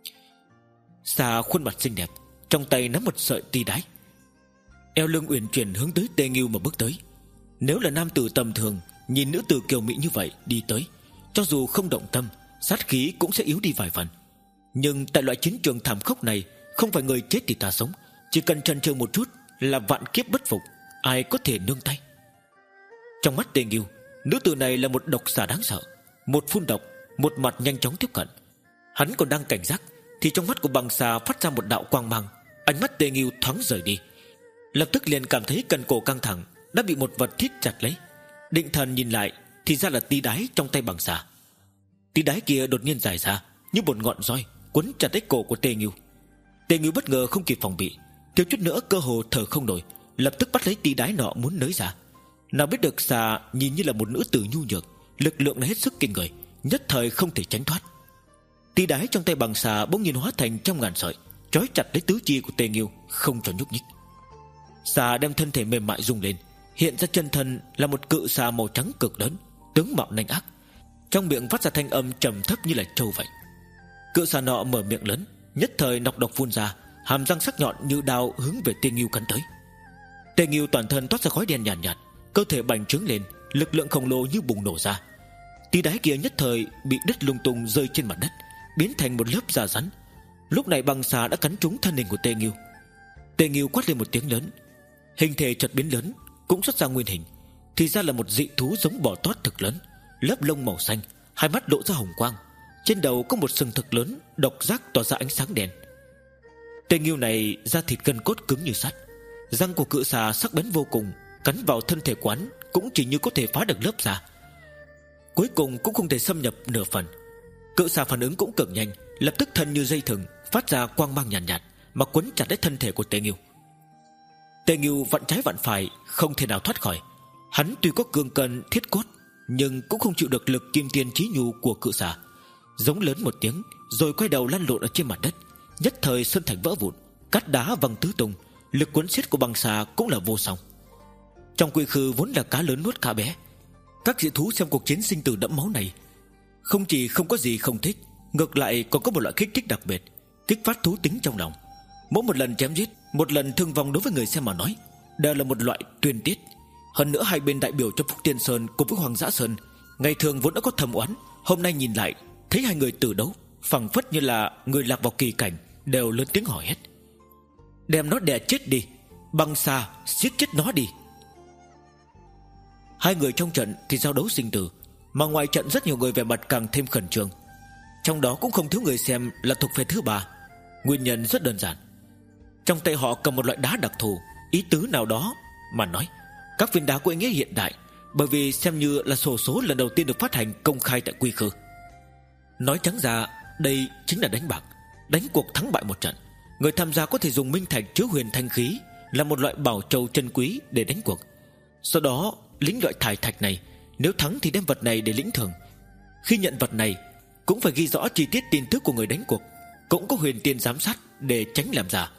Xà khuôn mặt xinh đẹp, trong tay nắm một sợi ti đái, eo lưng uyển chuyển hướng tới Tê Nghiêu mà bước tới. Nếu là nam tử tầm thường, nhìn nữ tử kiều mỹ như vậy đi tới, cho dù không động tâm, sát khí cũng sẽ yếu đi vài phần. Nhưng tại loại chiến trường thảm khốc này, không phải người chết thì ta sống, chỉ cần chần chừ một chút là vạn kiếp bất phục, ai có thể nương tay. Trong mắt Tê Nghiêu, nữ tử này là một độc xà đáng sợ, một phun độc, một mặt nhanh chóng tiếp cận. Hắn còn đang cảnh giác thì trong mắt của Băng Xà phát ra một đạo quang mang, ánh mắt Tê Nghiêu thoáng rời đi. Lập tức liền cảm thấy cần cổ căng thẳng, đã bị một vật thít chặt lấy. Định thần nhìn lại thì ra là tí đái trong tay Băng Xà. Tí đái kia đột nhiên dài ra như một ngọn roi, quấn chặt lấy cổ của Tê Nghiêu. Tê Nghiêu bất ngờ không kịp phòng bị, thiếu chút nữa cơ hồ thở không nổi, lập tức bắt lấy tí đái nọ muốn nới ra. Nào biết được Xà nhìn như là một nữ tử nhu nhược, lực lượng là hết sức kinh người, nhất thời không thể tránh thoát. Tí đái trong tay bằng xà bỗng nhiên hóa thành trăm ngàn sợi, trói chặt lấy tứ chi của Tề Nghiêu không cho nhúc nhích. Xà đem thân thể mềm mại rung lên, hiện ra chân thân là một cự xà màu trắng cực lớn, tướng mạo nanh ác, trong miệng phát ra thanh âm trầm thấp như là trâu vậy. Cự xà nọ mở miệng lớn, nhất thời nọc độc phun ra, hàm răng sắc nhọn như đao hướng về Tề Nghiêu cắn tới. Tề Nghiêu toàn thân toát ra khói đen nhàn nhạt, nhạt, cơ thể bành trướng lên, lực lượng khổng lồ như bùng nổ ra. Tí đái kia nhất thời bị đứt lung tung rơi trên mặt đất, biến thành một lớp da rắn. Lúc này băng xà đã cắn trúng thân hình của Tề Nghiêu. Tề Nghiêu quát lên một tiếng lớn, hình thể chợt biến lớn, cũng xuất ra nguyên hình, thì ra là một dị thú giống bò tót thực lớn, lớp lông màu xanh, hai mắt lộ ra hồng quang, trên đầu có một sừng thực lớn, độc giác tỏa ra ánh sáng đen. Tề Nghiêu này da thịt gân cốt cứng như sắt, răng của cự xà sắc bén vô cùng, cắn vào thân thể quán cũng chỉ như có thể phá được lớp da, cuối cùng cũng không thể xâm nhập nửa phần. Cự xà phản ứng cũng cực nhanh, lập tức thân như dây thừng phát ra quang mang nhàn nhạt, nhạt mà quấn chặt lấy thân thể của Tề Nghiêu. Tề Nghiêu vặn trái vặn phải không thể nào thoát khỏi. Hắn tuy có cương cân thiết cốt, nhưng cũng không chịu được lực kim tiền chí nhu của cự xà. Giống lớn một tiếng, rồi quay đầu lăn lộn ở trên mặt đất, nhất thời sơn thành vỡ vụn, cát đá văng tứ tung. Lực cuốn xiết của băng xà cũng là vô song. Trong quy khư vốn là cá lớn nuốt cá bé, các dị thú xem cuộc chiến sinh tử đẫm máu này không chỉ không có gì không thích, ngược lại còn có một loại kích thích đặc biệt, kích phát thú tính trong lòng. Mỗi một lần chém giết, một lần thương vong đối với người xem mà nói đều là một loại tuyên tiết. Hơn nữa hai bên đại biểu cho Phúc Tiên Sơn cùng với Hoàng Dã Sơn ngày thường vốn đã có thầm oán, hôm nay nhìn lại thấy hai người tử đấu phảng phất như là người lạc vào kỳ cảnh, đều lớn tiếng hỏi hết: đem nó đè chết đi, băng xà giết chết nó đi. Hai người trong trận thì giao đấu sinh tử, mà ngoài trận rất nhiều người vẻ mặt càng thêm khẩn trương. Trong đó cũng không thiếu người xem là thuộc về thứ ba. Nguyên nhân rất đơn giản, trong tay họ cầm một loại đá đặc thù, ý tứ nào đó mà nói các viên đá có ý nghĩa hiện đại, bởi vì xem như là sổ số lần đầu tiên được phát hành công khai tại quy khư. Nói trắng ra, đây chính là đánh bạc, đánh cuộc thắng bại một trận. Người tham gia có thể dùng minh thạch chứa huyền thanh khí là một loại bảo châu chân quý để đánh cuộc. Sau đó lĩnh loại thải thạch này, nếu thắng thì đem vật này để lĩnh thưởng. Khi nhận vật này cũng phải ghi rõ chi tiết tin tức của người đánh cuộc, cũng có huyền tiên giám sát để tránh làm giả.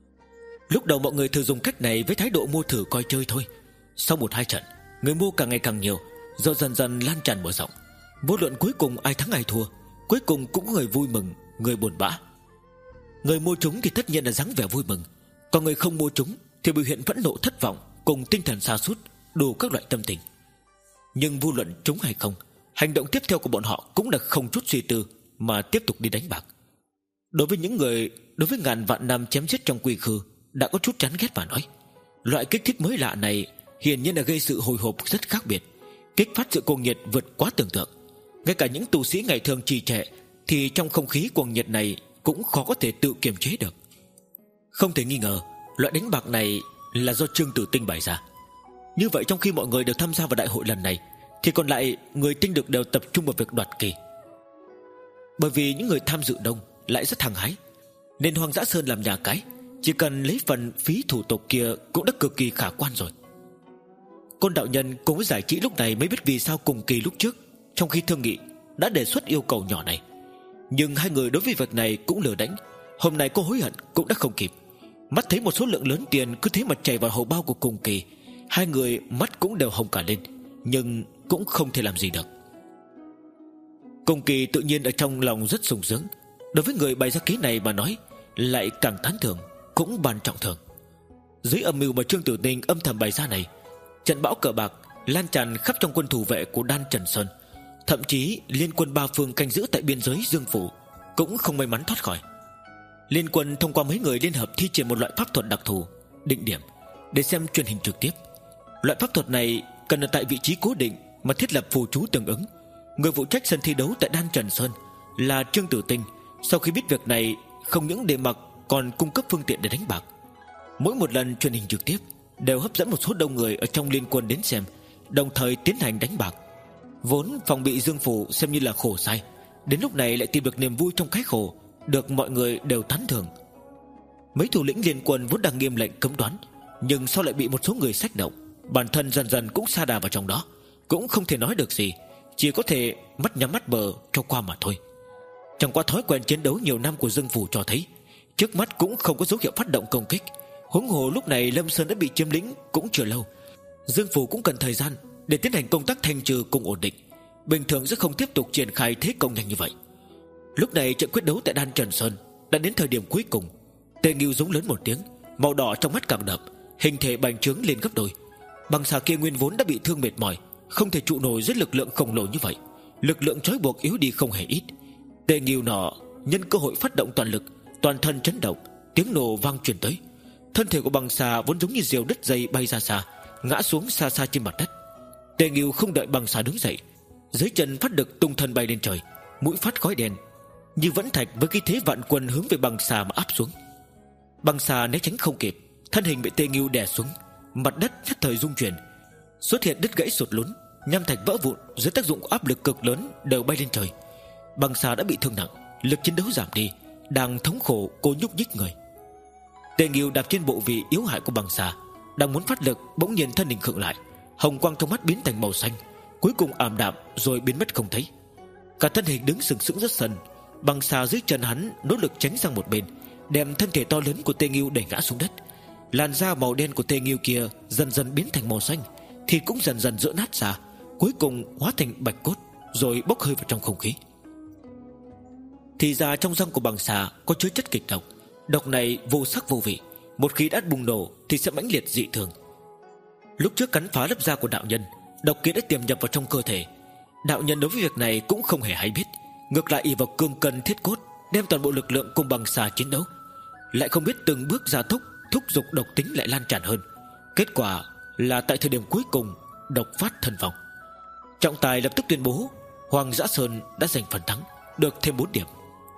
Lúc đầu mọi người thường dùng cách này với thái độ mua thử coi chơi thôi. Sau một hai trận, người mua càng ngày càng nhiều, rồi dần dần lan tràn mở rộng. Vô luận cuối cùng ai thắng ai thua, cuối cùng cũng có người vui mừng, người buồn bã. Người mua chúng thì tất nhiên là dáng vẻ vui mừng, còn người không mua chúng thì biểu hiện phẫn nộ thất vọng cùng tinh thần sa sút, đủ các loại tâm tình. Nhưng vô luận chúng hay không, hành động tiếp theo của bọn họ cũng là không chút suy tư mà tiếp tục đi đánh bạc. Đối với những người đối với ngàn vạn năm chém giết trong quy khư đã có chút chán ghét và nói, loại kích thích mới lạ này hiển nhiên là gây sự hồi hộp rất khác biệt, kích phát sự cuồng nhiệt vượt quá tưởng tượng. Ngay cả những tu sĩ ngày thường trì trệ thì trong không khí cuồng nhiệt này cũng khó có thể tự kiềm chế được. Không thể nghi ngờ, loại đánh bạc này là do Trương Tử Tinh bày ra. Như vậy trong khi mọi người đều tham gia vào đại hội lần này, thì còn lại người tinh được đều tập trung vào việc đoạt kỳ. Bởi vì những người tham dự đông lại rất hăng hái, nên Hoàng Dã Sơn làm nhà cái, chỉ cần lấy phần phí thủ tục kia cũng đã cực kỳ khả quan rồi. Côn đạo nhân cùng với Giải Trí lúc này mới biết vì sao cùng kỳ lúc trước trong khi thương nghị đã đề xuất yêu cầu nhỏ này. Nhưng hai người đối với việc này cũng lừa đánh, hôm nay có hối hận cũng đã không kịp. Mắt thấy một số lượng lớn tiền cứ thế mà chảy vào hầu bao của cùng kỳ, hai người mắt cũng đều hồng cả lên, nhưng cũng không thể làm gì được. Cùng kỳ tự nhiên ở trong lòng rất sung sướng, đối với người bày ra kế này mà nói lại càng tán thưởng, cũng ban trọng thưởng. Dưới âm mưu mà Trương Tử Tinh âm thầm bày ra này, trận bão cờ bạc lan tràn khắp trong quân thủ vệ của Đan Trần Sơn, thậm chí liên quân ba phương canh giữ tại biên giới Dương Phủ cũng không may mắn thoát khỏi. Liên quân thông qua mấy người liên hợp thi triển một loại pháp thuật đặc thù, định điểm, để xem truyền hình trực tiếp. Loại pháp thuật này cần ở tại vị trí cố định mà thiết lập phù chú tương ứng. Người phụ trách sân thi đấu tại Đan Trần Sơn là Trương Tử Tinh. Sau khi biết việc này, không những để mặc còn cung cấp phương tiện để đánh bạc. Mỗi một lần truyền hình trực tiếp đều hấp dẫn một số đông người ở trong liên quân đến xem, đồng thời tiến hành đánh bạc. Vốn phòng bị Dương Phủ xem như là khổ sai, đến lúc này lại tìm được niềm vui trong cái khổ, được mọi người đều tán thưởng. Mấy thủ lĩnh liên quân vốn đang nghiêm lệnh cấm đoán, nhưng sau lại bị một số người xách động, bản thân dần dần cũng sa đà vào trong đó, cũng không thể nói được gì, chỉ có thể mắt nhắm mắt mở cho qua mà thôi. Chẳng qua thói quen chiến đấu nhiều năm của Dương Phủ cho thấy trước mắt cũng không có dấu hiệu phát động công kích. Huống hồ lúc này Lâm Sơn đã bị chiếm lĩnh cũng chưa lâu, Dương Phủ cũng cần thời gian để tiến hành công tác thanh trừ cùng ổn định. Bình thường sẽ không tiếp tục triển khai thế công nhanh như vậy. Lúc này trận quyết đấu tại Đan Trần Sơn đã đến thời điểm cuối cùng. Tề Ngưu giống lớn một tiếng, màu đỏ trong mắt càng đậm, hình thể bành trướng lên gấp đôi. Băng xà kia nguyên vốn đã bị thương mệt mỏi, không thể trụ nổi dưới lực lượng khổng lồ như vậy. Lực lượng trói buộc yếu đi không hề ít. Tề Ngưu nọ nhân cơ hội phát động toàn lực, toàn thân chấn động, tiếng nổ vang truyền tới. Thân thể của băng xà vốn giống như diều đứt dây bay ra xa, ngã xuống xa xa trên mặt đất. Tề Ngưu không đợi băng xà đứng dậy, dưới chân phát lực tung thân bay lên trời, mũi phát khói đen như vẫn thạch với cái thế vạn quân hướng về băng xà mà áp xuống. Băng xà né tránh không kịp, thân hình bị Tề Ngưu đè xuống, mặt đất nhất thời rung chuyển, xuất hiện đứt gãy sụt lún, nham thạch vỡ vụn dưới tác dụng của áp lực cực lớn đều bay lên trời. Băng xà đã bị thương nặng, lực chiến đấu giảm đi, đang thống khổ cố nhúc nhích người. Tề Ngưu đạp trên bộ vị yếu hại của băng xà, đang muốn phát lực, bỗng nhiên thân hình khựng lại, hồng quang trong mắt biến thành màu xanh, cuối cùng ảm đạm rồi biến mất không thấy. Cả thân hình đứng sừng sững rất sần. Băng xà dưới chân hắn nỗ lực tránh sang một bên, đem thân thể to lớn của Tề Ngưu đẩy ngã xuống đất. Làn da màu đen của Tề Ngưu kia dần dần biến thành màu xanh, thịt cũng dần dần rỡ nát ra, cuối cùng hóa thành bạch cốt, rồi bốc hơi vào trong không khí. Thì ra trong răng của băng xà có chứa chất kịch độc. Độc này vô sắc vô vị, một khi đã bùng nổ thì sẽ mãnh liệt dị thường. Lúc trước cắn phá lớp da của đạo nhân, độc kia đã tiềm nhập vào trong cơ thể. Đạo nhân đối với việc này cũng không hề hay biết, ngược lại ỷ vào cương cân thiết cốt, đem toàn bộ lực lượng cùng băng xà chiến đấu, lại không biết từng bước gia tốc, thúc giục độc tính lại lan tràn hơn. Kết quả là tại thời điểm cuối cùng độc phát thân vong. Trọng tài lập tức tuyên bố Hoàng Dã Sơn đã giành phần thắng, được thêm bốn điểm.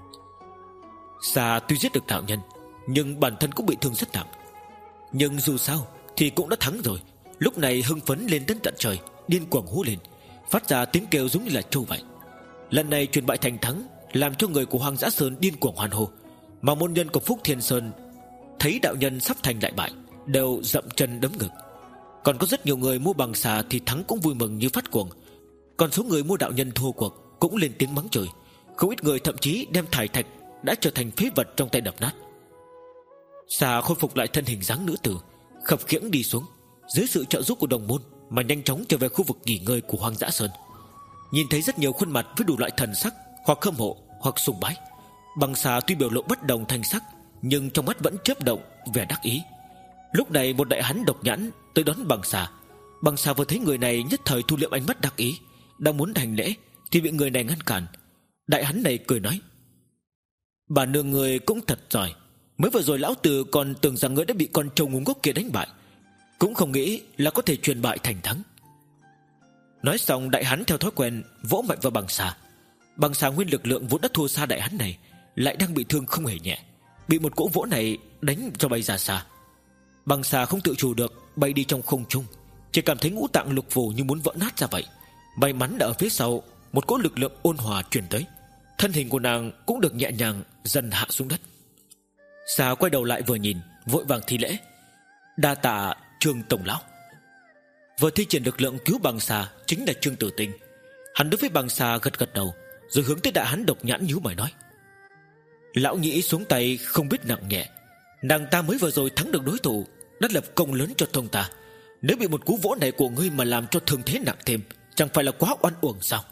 Xà tuy giết được đạo nhân, nhưng bản thân cũng bị thương rất nặng. Nhưng dù sao thì cũng đã thắng rồi. Lúc này hưng phấn lên đến tận trời, điên cuồng hú lên, phát ra tiếng kêu giống như là trâu vậy. Lần này truyền bại thành thắng, làm cho người của Hoàng Dã Sơn điên cuồng hoan hô. Mà môn nhân của Phúc Thiên Sơn thấy đạo nhân sắp thành đại bại, đều dậm chân đấm ngực. Còn có rất nhiều người mua bằng xà thì thắng cũng vui mừng như phát cuồng. Còn số người mua đạo nhân thua cuộc cũng lên tiếng mắng chửi. Không ít người thậm chí đem thải thạch đã trở thành phế vật trong tay đập nát. Xà khôi phục lại thân hình dáng nữ tử, khập khiễng đi xuống, dưới sự trợ giúp của đồng môn mà nhanh chóng trở về khu vực nghỉ ngơi của Hoang Dã Sơn. Nhìn thấy rất nhiều khuôn mặt với đủ loại thần sắc, hoặc hâm mộ hoặc sùng bái. Băng xà tuy biểu lộ bất đồng thanh sắc, nhưng trong mắt vẫn chớp động vẻ đắc ý. Lúc này một đại hán độc nhãn tới đón băng xà. Băng xà vừa thấy người này nhất thời thu liệm ánh mắt đắc ý, đang muốn hành lễ thì bị người này ngăn cản. Đại hán này cười nói: "Bà nương người cũng thật giỏi. Mới vừa rồi lão tử còn tưởng rằng người đã bị con trâu ngu ngốc kia đánh bại, cũng không nghĩ là có thể truyền bại thành thắng." Nói xong đại hán theo thói quen vỗ mạnh vào băng xà. Băng xà nguyên lực lượng vốn đã thua xa đại hán này, lại đang bị thương không hề nhẹ, bị một cỗ vỗ này đánh cho bay ra xa. Băng xà không tự chủ được bay đi trong không trung, chỉ cảm thấy ngũ tạng lục phủ như muốn vỡ nát ra vậy. May mắn là ở phía sau một cỗ lực lượng ôn hòa truyền tới, thân hình của nàng cũng được nhẹ nhàng dần hạ xuống đất. Xà quay đầu lại vừa nhìn, vội vàng thi lễ: "Đa tạ Trương tổng lão." Vừa thi triển lực lượng cứu băng xà chính là Trương Tử Tinh. Hắn đối với băng xà gật gật đầu, rồi hướng tới đại hán độc nhãn nhíu mày nói: "Lão nhĩ xuống tay không biết nặng nhẹ, nàng ta mới vừa rồi thắng được đối thủ, đã lập công lớn cho thông ta. Nếu bị một cú vỗ này của ngươi mà làm cho thương thế nặng thêm, chẳng phải là quá oan uổng sao?"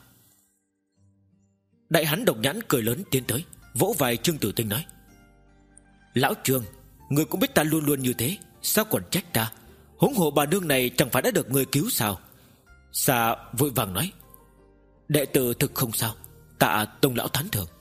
Đại hán độc nhãn cười lớn tiến tới, vỗ vai Trương Tử Tinh nói: "Lão Trương, ngươi cũng biết ta luôn luôn như thế, sao còn trách ta? Huống hồ bà nương này chẳng phải đã được ngươi cứu sao?" Xà vội vàng nói: "Đệ tử thực không sao, tạ tông lão thán thưởng."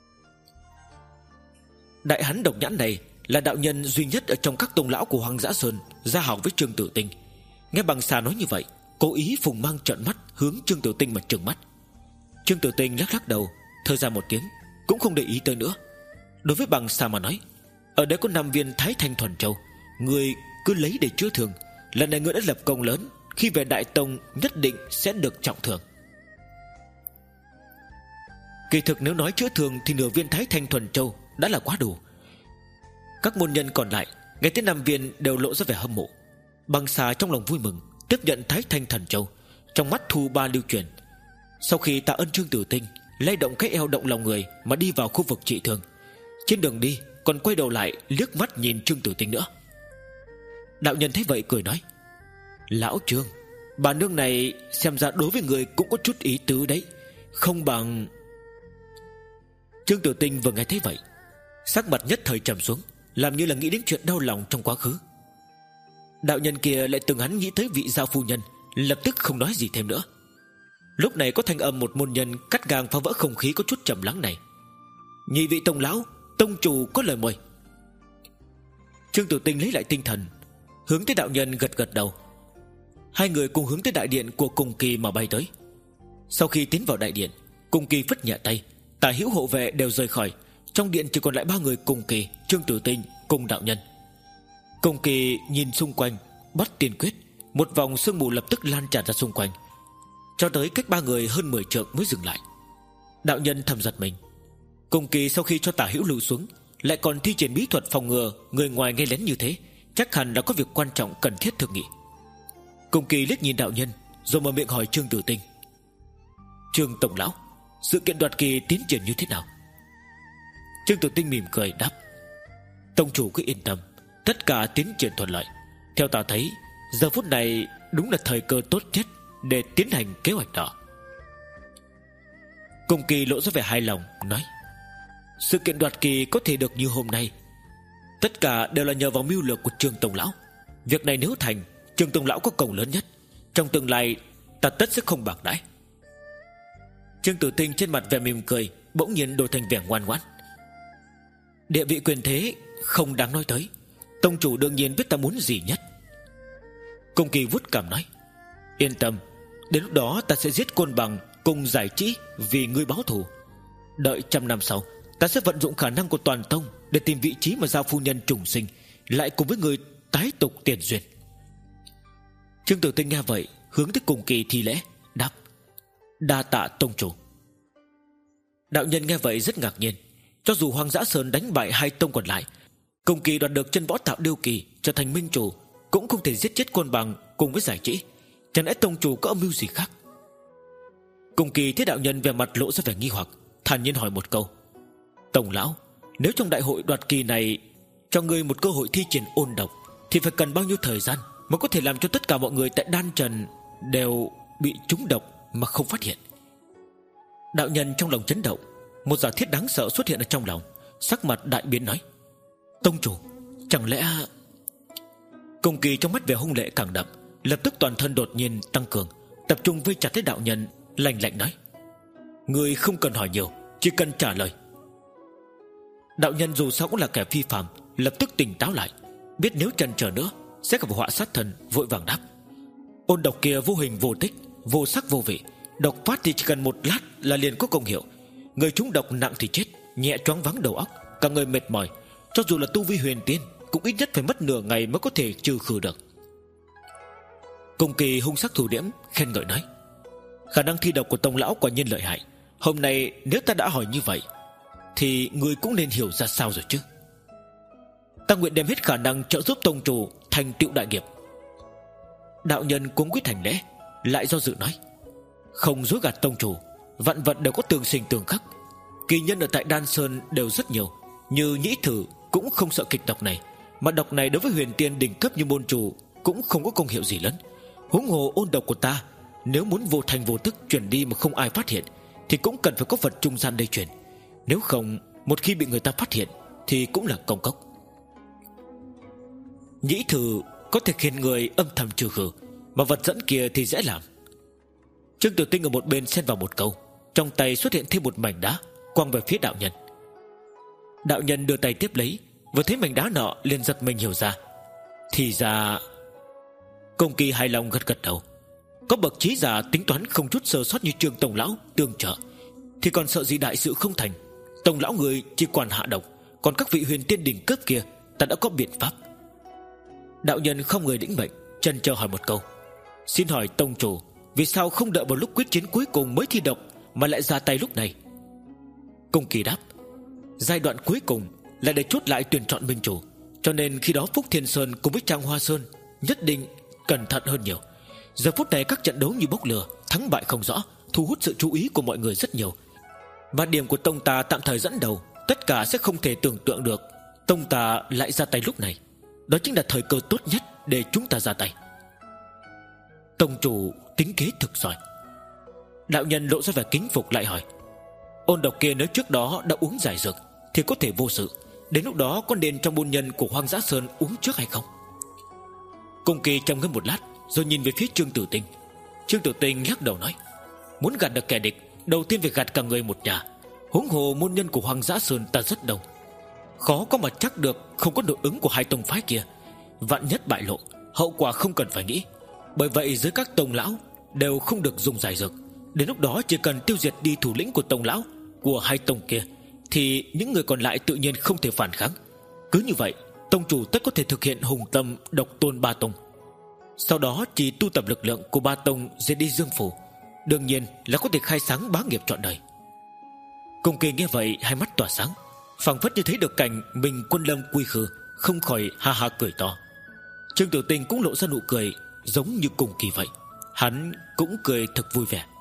Đại hán độc nhãn này là đạo nhân duy nhất ở trong các tông lão của Hoang Dã Sơn giao hảo với Trương Tử Tinh. Nghe băng xà nói như vậy, cố ý phùng mang trợn mắt hướng Trương Tử Tinh mà trừng mắt. Trương Tử Tinh lắc lắc đầu, thở ra một tiếng, cũng không để ý tới nữa. Đối với băng xà mà nói, ở đây có năm viên Thái Thanh Thuần Châu, người cứ lấy để chữa thương. Lần này ngươi đã lập công lớn, khi về Đại Tông nhất định sẽ được trọng thưởng. Kỳ thực nếu nói chữa thương thì nửa viên Thái Thanh Thuần Châu đã là quá đủ. Các môn nhân còn lại nghe tới năm viên đều lộ ra vẻ hâm mộ. Băng xà trong lòng vui mừng, tiếp nhận Thái Thanh Thần Châu, trong mắt thu ba lưu chuyển. Sau khi tạ ơn Trương Tử Tinh, lay động cái eo động lòng người mà đi vào khu vực trị thương. Trên đường đi còn quay đầu lại liếc mắt nhìn Trương Tử Tinh nữa. Đạo nhân thấy vậy cười nói: Lão Trương, bà nương này xem ra đối với người cũng có chút ý tứ đấy, không bằng... Trương Tử Tinh vừa nghe thấy vậy, sắc mặt nhất thời trầm xuống, làm như là nghĩ đến chuyện đau lòng trong quá khứ. Đạo nhân kia lại từng hắn nghĩ tới vị Giao phu nhân, lập tức không nói gì thêm nữa. Lúc này có thanh âm một môn nhân cắt ngang phá vỡ không khí có chút trầm lắng này: Nhị vị tông lão, tông chủ có lời mời. Trương Tử Tinh lấy lại tinh thần, hướng tới đạo nhân gật gật đầu. Hai người cùng hướng tới đại điện của Cùng Kỳ mà bay tới. Sau khi tiến vào đại điện, Cùng Kỳ phất nhẹ tay, tả hữu hộ vệ đều rời khỏi. Trong điện chỉ còn lại ba người Cùng Kỳ, Trương Tử Tinh cùng đạo nhân. Cùng Kỳ nhìn xung quanh, bắt tiên quyết, một vòng sương mù lập tức lan tràn ra xung quanh, cho tới cách ba người hơn mười trượng mới dừng lại. Đạo nhân thầm giật mình. Cùng Kỳ sau khi cho tả hữu lưu xuống, lại còn thi triển bí thuật phòng ngừa người ngoài nghe lén như thế, chắc hẳn đã có việc quan trọng cần thiết thực nghị. Cùng Kỳ liếc nhìn đạo nhân, rồi mở miệng hỏi Trương Tử Tinh: Trương tổng lão, sự kiện đoạt kỳ tiến triển như thế nào? Trương Tử Tinh mỉm cười đáp: Tông chủ cứ yên tâm, tất cả tiến triển thuận lợi. Theo ta thấy, giờ phút này đúng là thời cơ tốt nhất để tiến hành kế hoạch đó. Cùng Kỳ lộ ra vẻ hài lòng, nói: Sự kiện đoạt kỳ có thể được như hôm nay, tất cả đều là nhờ vào mưu lược của Trương tổng lão. Việc này nếu thành, Trương tổng lão có công lớn nhất. Trong tương lai ta tất sẽ không bạc đãi. Trương Tử Tinh trên mặt vẻ mỉm cười bỗng nhiên đổi thành vẻ ngoan ngoãn. Địa vị quyền thế không đáng nói tới, tông chủ đương nhiên biết ta muốn gì nhất. Cùng Kỳ vuốt cằm nói: Yên tâm, đến lúc đó ta sẽ giết Côn Bằng cùng Giải Trĩ vì ngươi báo thù. Đợi trăm năm sau, ta sẽ vận dụng khả năng của toàn tông để tìm vị trí mà Giao phu nhân trùng sinh, lại cùng với người tái tục tiền duyên. Trương Tử Tinh nghe vậy, hướng tới Cùng Kỳ thi lễ, đáp: Đa tạ tông chủ. Đạo nhân nghe vậy rất ngạc nhiên. Cho dù Hoang Dã Sơn đánh bại hai tông còn lại, Cùng Kỳ đoạt được chân võ Tạo Điêu Kỳ trở thành minh chủ, cũng không thể giết chết Côn Bằng cùng với Giải Trĩ. Chẳng lẽ tông chủ có âm mưu gì khác? Cùng Kỳ thấy đạo nhân vẻ mặt lộ ra vẻ nghi hoặc, thản nhiên hỏi một câu: Tổng lão, nếu trong đại hội đoạt kỳ này cho ngươi một cơ hội thi triển ôn độc, thì phải cần bao nhiêu thời gian mới có thể làm cho tất cả mọi người tại Đan Trần đều bị trúng độc mà không phát hiện? Đạo nhân trong lòng chấn động, một giả thiết đáng sợ xuất hiện ở trong lòng, sắc mặt đại biến nói: Tông chủ, chẳng lẽ... Cùng Kỳ trong mắt vẻ hung lệ càng đậm, lập tức toàn thân đột nhiên tăng cường, tập trung vây chặt tới đạo nhân, lạnh lạnh nói: Ngươi không cần hỏi nhiều, chỉ cần trả lời. Đạo nhân dù sao cũng là kẻ phi phàm, lập tức tỉnh táo lại, biết nếu chần chờ nữa sẽ gặp họa sát thân, vội vàng đáp: Ôn độc kia vô hình vô tích, vô sắc vô vị, độc phát thì chỉ cần một lát là liền có công hiệu. Người trúng độc nặng thì chết, nhẹ choáng váng đầu óc, cả người mệt mỏi, cho dù là tu vi huyền tiên cũng ít nhất phải mất nửa ngày mới có thể trừ khử được. Cùng Kỳ hung sắc thủ điểm, khen ngợi nói: Khả năng thi độc của tông lão quả nhiên lợi hại. Hôm nay nếu ta đã hỏi như vậy, thì người cũng nên hiểu ra sao rồi chứ. Ta nguyện đem hết khả năng trợ giúp tông chủ thành tựu đại nghiệp. Đạo nhân cuống quýt hành lễ, lại do dự nói: Không dối gạt tông chủ, vạn vật đều có tường sinh tường khắc. Kỳ nhân ở tại Đan Sơn đều rất nhiều, như Nhĩ Thử cũng không sợ kịch độc này, mà độc này đối với huyền tiên đỉnh cấp như môn chủ cũng không có công hiệu gì lớn. Huống hồ ôn độc của ta, nếu muốn vô thành vô tức chuyển đi mà không ai phát hiện, thì cũng cần phải có vật trung gian lây truyền. Nếu không, một khi bị người ta phát hiện thì cũng là công cốc. Nhĩ Thử có thể khiến người âm thầm trừ khử, mà vật dẫn kia thì dễ làm. Trương Tử Tinh ở một bên xen vào một câu, trong tay xuất hiện thêm một mảnh đá quăng về phía đạo nhân. Đạo nhân đưa tay tiếp lấy, vừa thấy mảnh đá nọ liền giật mình hiểu ra. Thì ra... Công Kỳ hài lòng gật gật đầu. Có bậc trí giả tính toán không chút sơ sót như Trương tổng lão tương trợ, thì còn sợ gì đại sự không thành. Tổng lão người chỉ quản hạ độc, còn các vị huyền tiên đỉnh cấp kia ta đã có biện pháp. Đạo nhân không người đĩnh bệnh, chần chờ hỏi một câu: Xin hỏi tông chủ, vì sao không đợi vào lúc quyết chiến cuối cùng mới thi độc, mà lại ra tay lúc này? Công Kỳ đáp: Giai đoạn cuối cùng là để chốt lại tuyển chọn minh chủ, cho nên khi đó Phúc Thiên Sơn cùng với Trang Hoa Sơn nhất định cẩn thận hơn nhiều. Giờ phút này các trận đấu như bốc lửa, thắng bại không rõ, thu hút sự chú ý của mọi người rất nhiều. Mà điểm của tông ta tạm thời dẫn đầu, tất cả sẽ không thể tưởng tượng được tông ta lại ra tay lúc này. Đó chính là thời cơ tốt nhất để chúng ta ra tay. Tông chủ tính kế thực giỏi. Đạo nhân lộ ra vẻ kính phục lại hỏi: Ôn độc kia nếu trước đó đã uống giải dược thì có thể vô sự, đến lúc đó có nên trong môn nhân của Hoang Dã Sơn uống trước hay không? Cung Kỳ trầm ngâm một lát rồi nhìn về phía Trương Tử Tinh. Trương Tử Tinh lắc đầu nói: Muốn gạt được kẻ địch, đầu tiên phải gạt cả người một nhà. Huống hồ môn nhân của Hoang Dã Sơn ta rất đông, khó có mà chắc được không có nội ứng của hai tông phái kia. Vạn nhất bại lộ, hậu quả không cần phải nghĩ. Bởi vậy dưới các tông lão đều không được dùng giải dược. Đến lúc đó chỉ cần tiêu diệt đi thủ lĩnh của tông lão của hai tông kia thì những người còn lại tự nhiên không thể phản kháng. Cứ như vậy tông chủ tất có thể thực hiện hùng tâm độc tôn ba tông. Sau đó chỉ tu tập lực lượng của ba tông diệt đi Dương Phủ, đương nhiên là có thể khai sáng bá nghiệp trọn đời. Cung Kỳ nghe vậy hai mắt tỏa sáng, phảng phất như thấy được cảnh mình quân lâm quy khư, không khỏi ha ha cười to. Trương Tử Tinh cũng lộ ra nụ cười giống như Cung Kỳ vậy, hắn cũng cười thật vui vẻ.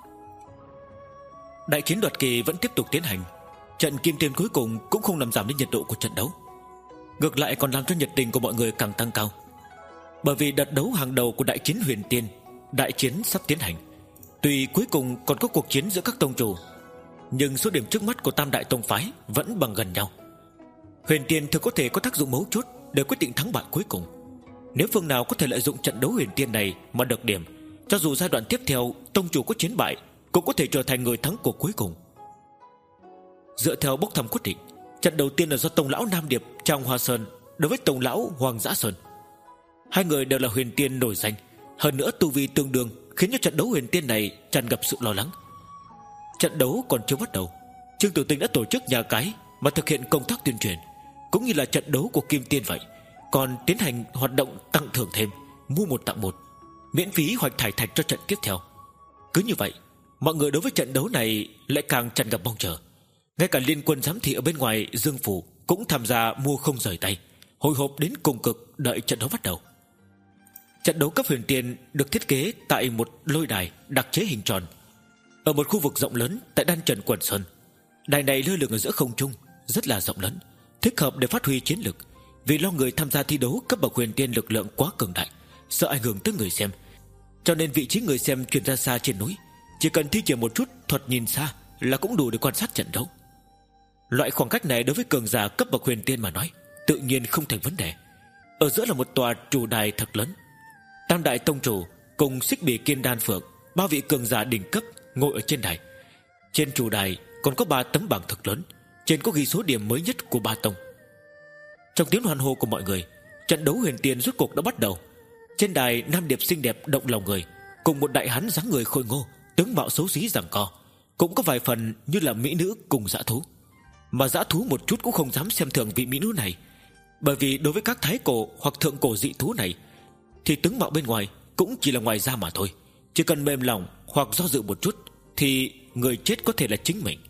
Đại chiến đoạt kỳ vẫn tiếp tục tiến hành. Trận kim tiền cuối cùng cũng không làm giảm đến nhiệt độ của trận đấu, ngược lại còn làm cho nhiệt tình của mọi người càng tăng cao. Bởi vì đợt đấu hàng đầu của đại chiến Huyền Tiên, đại chiến sắp tiến hành. Tuy cuối cùng còn có cuộc chiến giữa các tông chủ, nhưng số điểm trước mắt của tam đại tông phái vẫn bằng gần nhau. Huyền Tiên thường có thể có tác dụng mấu chốt để quyết định thắng bại cuối cùng. Nếu phương nào có thể lợi dụng trận đấu Huyền Tiên này mà được điểm, cho dù giai đoạn tiếp theo tông chủ có chiến bại cũng có thể trở thành người thắng cuộc cuối cùng. Dựa theo bốc thăm quyết định, trận đầu tiên là do tông lão Nam Điệp Trang Hoa Sơn đối với tông lão Hoàng Dã Sơn. Hai người đều là huyền tiên nổi danh, hơn nữa tu vi tương đương, khiến cho trận đấu huyền tiên này tràn ngập sự lo lắng. Trận đấu còn chưa bắt đầu, Trương Tử Tinh đã tổ chức nhà cái mà thực hiện công tác tuyên truyền, cũng như là trận đấu của Kim Tiên vậy, còn tiến hành hoạt động tặng thưởng thêm, mua một tặng một, miễn phí hoạch thải thạch cho trận tiếp theo. Cứ như vậy, mọi người đối với trận đấu này lại càng tràn ngập mong chờ. Ngay cả liên quân giám thị ở bên ngoài Dương Phủ cũng tham gia mua không rời tay, hồi hộp đến cùng cực đợi trận đấu bắt đầu. Trận đấu cấp huyền tiên được thiết kế tại một lôi đài đặc chế hình tròn ở một khu vực rộng lớn tại Đan Trần Quần Sơn. Đài này lơ lửng ở giữa không trung, rất là rộng lớn, thích hợp để phát huy chiến lực. Vì lo người tham gia thi đấu cấp bậc huyền tiên lực lượng quá cường đại, sợ ảnh hưởng tới người xem, cho nên vị trí người xem chuyển ra xa trên núi, chỉ cần thi triển một chút thuật nhìn xa là cũng đủ để quan sát trận đấu. Loại khoảng cách này đối với cường giả cấp bậc huyền tiên mà nói tự nhiên không thành vấn đề. Ở giữa là một tòa chủ đài thật lớn. Tam đại tông chủ cùng Xích Bì Kiên Đan Phượng, ba vị cường giả đỉnh cấp ngồi ở trên đài. Trên chủ đài còn có ba tấm bảng thật lớn, trên có ghi số điểm mới nhất của ba tông. Trong tiếng hoan hô của mọi người, trận đấu huyền tiên rốt cuộc đã bắt đầu. Trên đài Nam Điệp xinh đẹp động lòng người, cùng một đại hán dáng người khôi ngô, tướng mạo xấu xí giằng co, cũng có vài phần như là mỹ nữ cùng dã thú. Mà dã thú một chút cũng không dám xem thường vị mỹ nữ này, bởi vì đối với các thái cổ hoặc thượng cổ dị thú này thì tướng mạo bên ngoài cũng chỉ là ngoài da mà thôi. Chỉ cần mềm lòng hoặc do dự một chút thì người chết có thể là chính mình.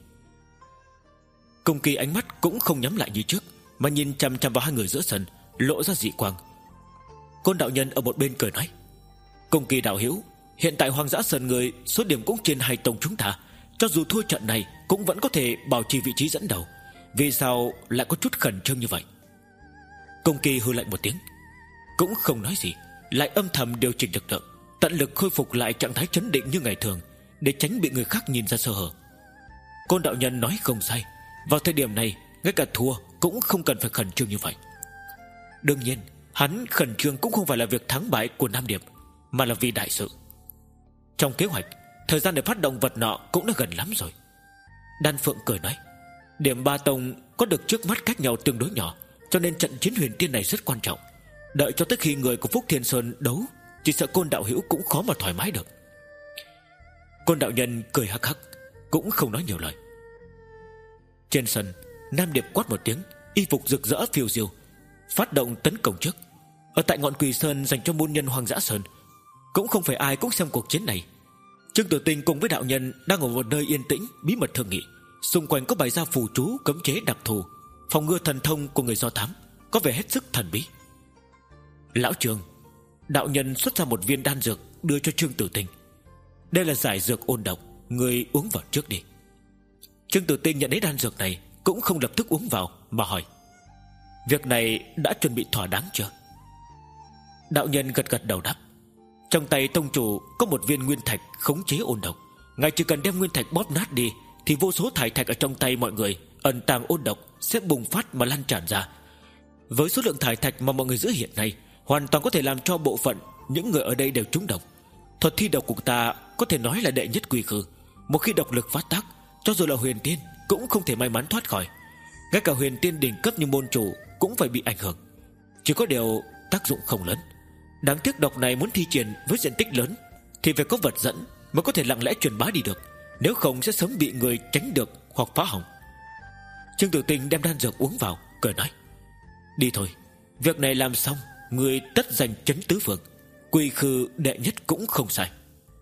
Cung Kỳ ánh mắt cũng không nhắm lại như trước, mà nhìn chằm chằm vào hai người giữa sân, lộ ra dị quang. Côn đạo nhân ở một bên cười nói: Cung Kỳ đạo hữu, hiện tại Hoang Dã Sơn người số điểm cũng trên hai tông chúng ta, cho dù thua trận này cũng vẫn có thể bảo trì vị trí dẫn đầu, vì sao lại có chút khẩn trương như vậy? Cung Kỳ hừ lạnh một tiếng, cũng không nói gì, lại âm thầm điều chỉnh lực lượng, tận lực khôi phục lại trạng thái trấn định như ngày thường, để tránh bị người khác nhìn ra sơ hở. Côn đạo nhân nói không sai, vào thời điểm này ngay cả thua cũng không cần phải khẩn trương như vậy. Đương nhiên hắn khẩn trương cũng không phải là việc thắng bại của Nam Điệp, mà là vì đại sự. Trong kế hoạch, thời gian để phát động vật nọ cũng đã gần lắm rồi. Đan Phượng cười nói: điểm ba tông có được trước mắt cách nhau tương đối nhỏ, cho nên trận chiến huyền tiên này rất quan trọng. Đợi cho tới khi người của Phúc Thiên Sơn đấu, chỉ sợ Côn đạo hữu cũng khó mà thoải mái được. Côn đạo nhân cười hắc hắc, cũng không nói nhiều lời. Trên sân, Nam Điệp quát một tiếng, y phục rực rỡ phiêu diêu, phát động tấn công trước. Ở tại ngọn Quỳ Sơn dành cho môn nhân Hoang Dã Sơn, cũng không phải ai cũng xem cuộc chiến này. Trương Tử Tinh cùng với đạo nhân đang ở một nơi yên tĩnh bí mật thương nghị. Xung quanh có bày ra phù chú cấm chế đặc thù, phòng ngừa thần thông của người do thám, có vẻ hết sức thần bí. Lão Trương, đạo nhân xuất ra một viên đan dược đưa cho Trương Tử Tinh. Đây là giải dược ôn độc, người uống vào trước đi. Trương Tử Tinh nhận lấy đan dược này cũng không lập tức uống vào, mà hỏi: việc này đã chuẩn bị thỏa đáng chưa? Đạo nhân gật gật đầu đáp: trong tay tông chủ có một viên nguyên thạch khống chế ôn độc. Ngài chỉ cần đem nguyên thạch bóp nát đi, thì vô số thải thạch ở trong tay mọi người ẩn tàng ôn độc sẽ bùng phát mà lan tràn ra. Với số lượng thải thạch mà mọi người giữ hiện nay, hoàn toàn có thể làm cho bộ phận những người ở đây đều trúng độc. Thuật thi độc của ta có thể nói là đệ nhất quy khư. Một khi độc lực phát tác, cho dù là huyền tiên cũng không thể may mắn thoát khỏi. Ngay cả huyền tiên đỉnh cấp như môn chủ cũng phải bị ảnh hưởng. Chỉ có điều tác dụng không lớn. Đáng tiếc độc này muốn thi triển với diện tích lớn thì phải có vật dẫn mới có thể lặng lẽ truyền bá đi được, nếu không sẽ sớm bị người tránh được hoặc phá hỏng. Trương Tử Tinh đem đan dược uống vào, cười nói: đi thôi, việc này làm xong, người tất giành chấn tứ phương, quy khư đệ nhất cũng không sai.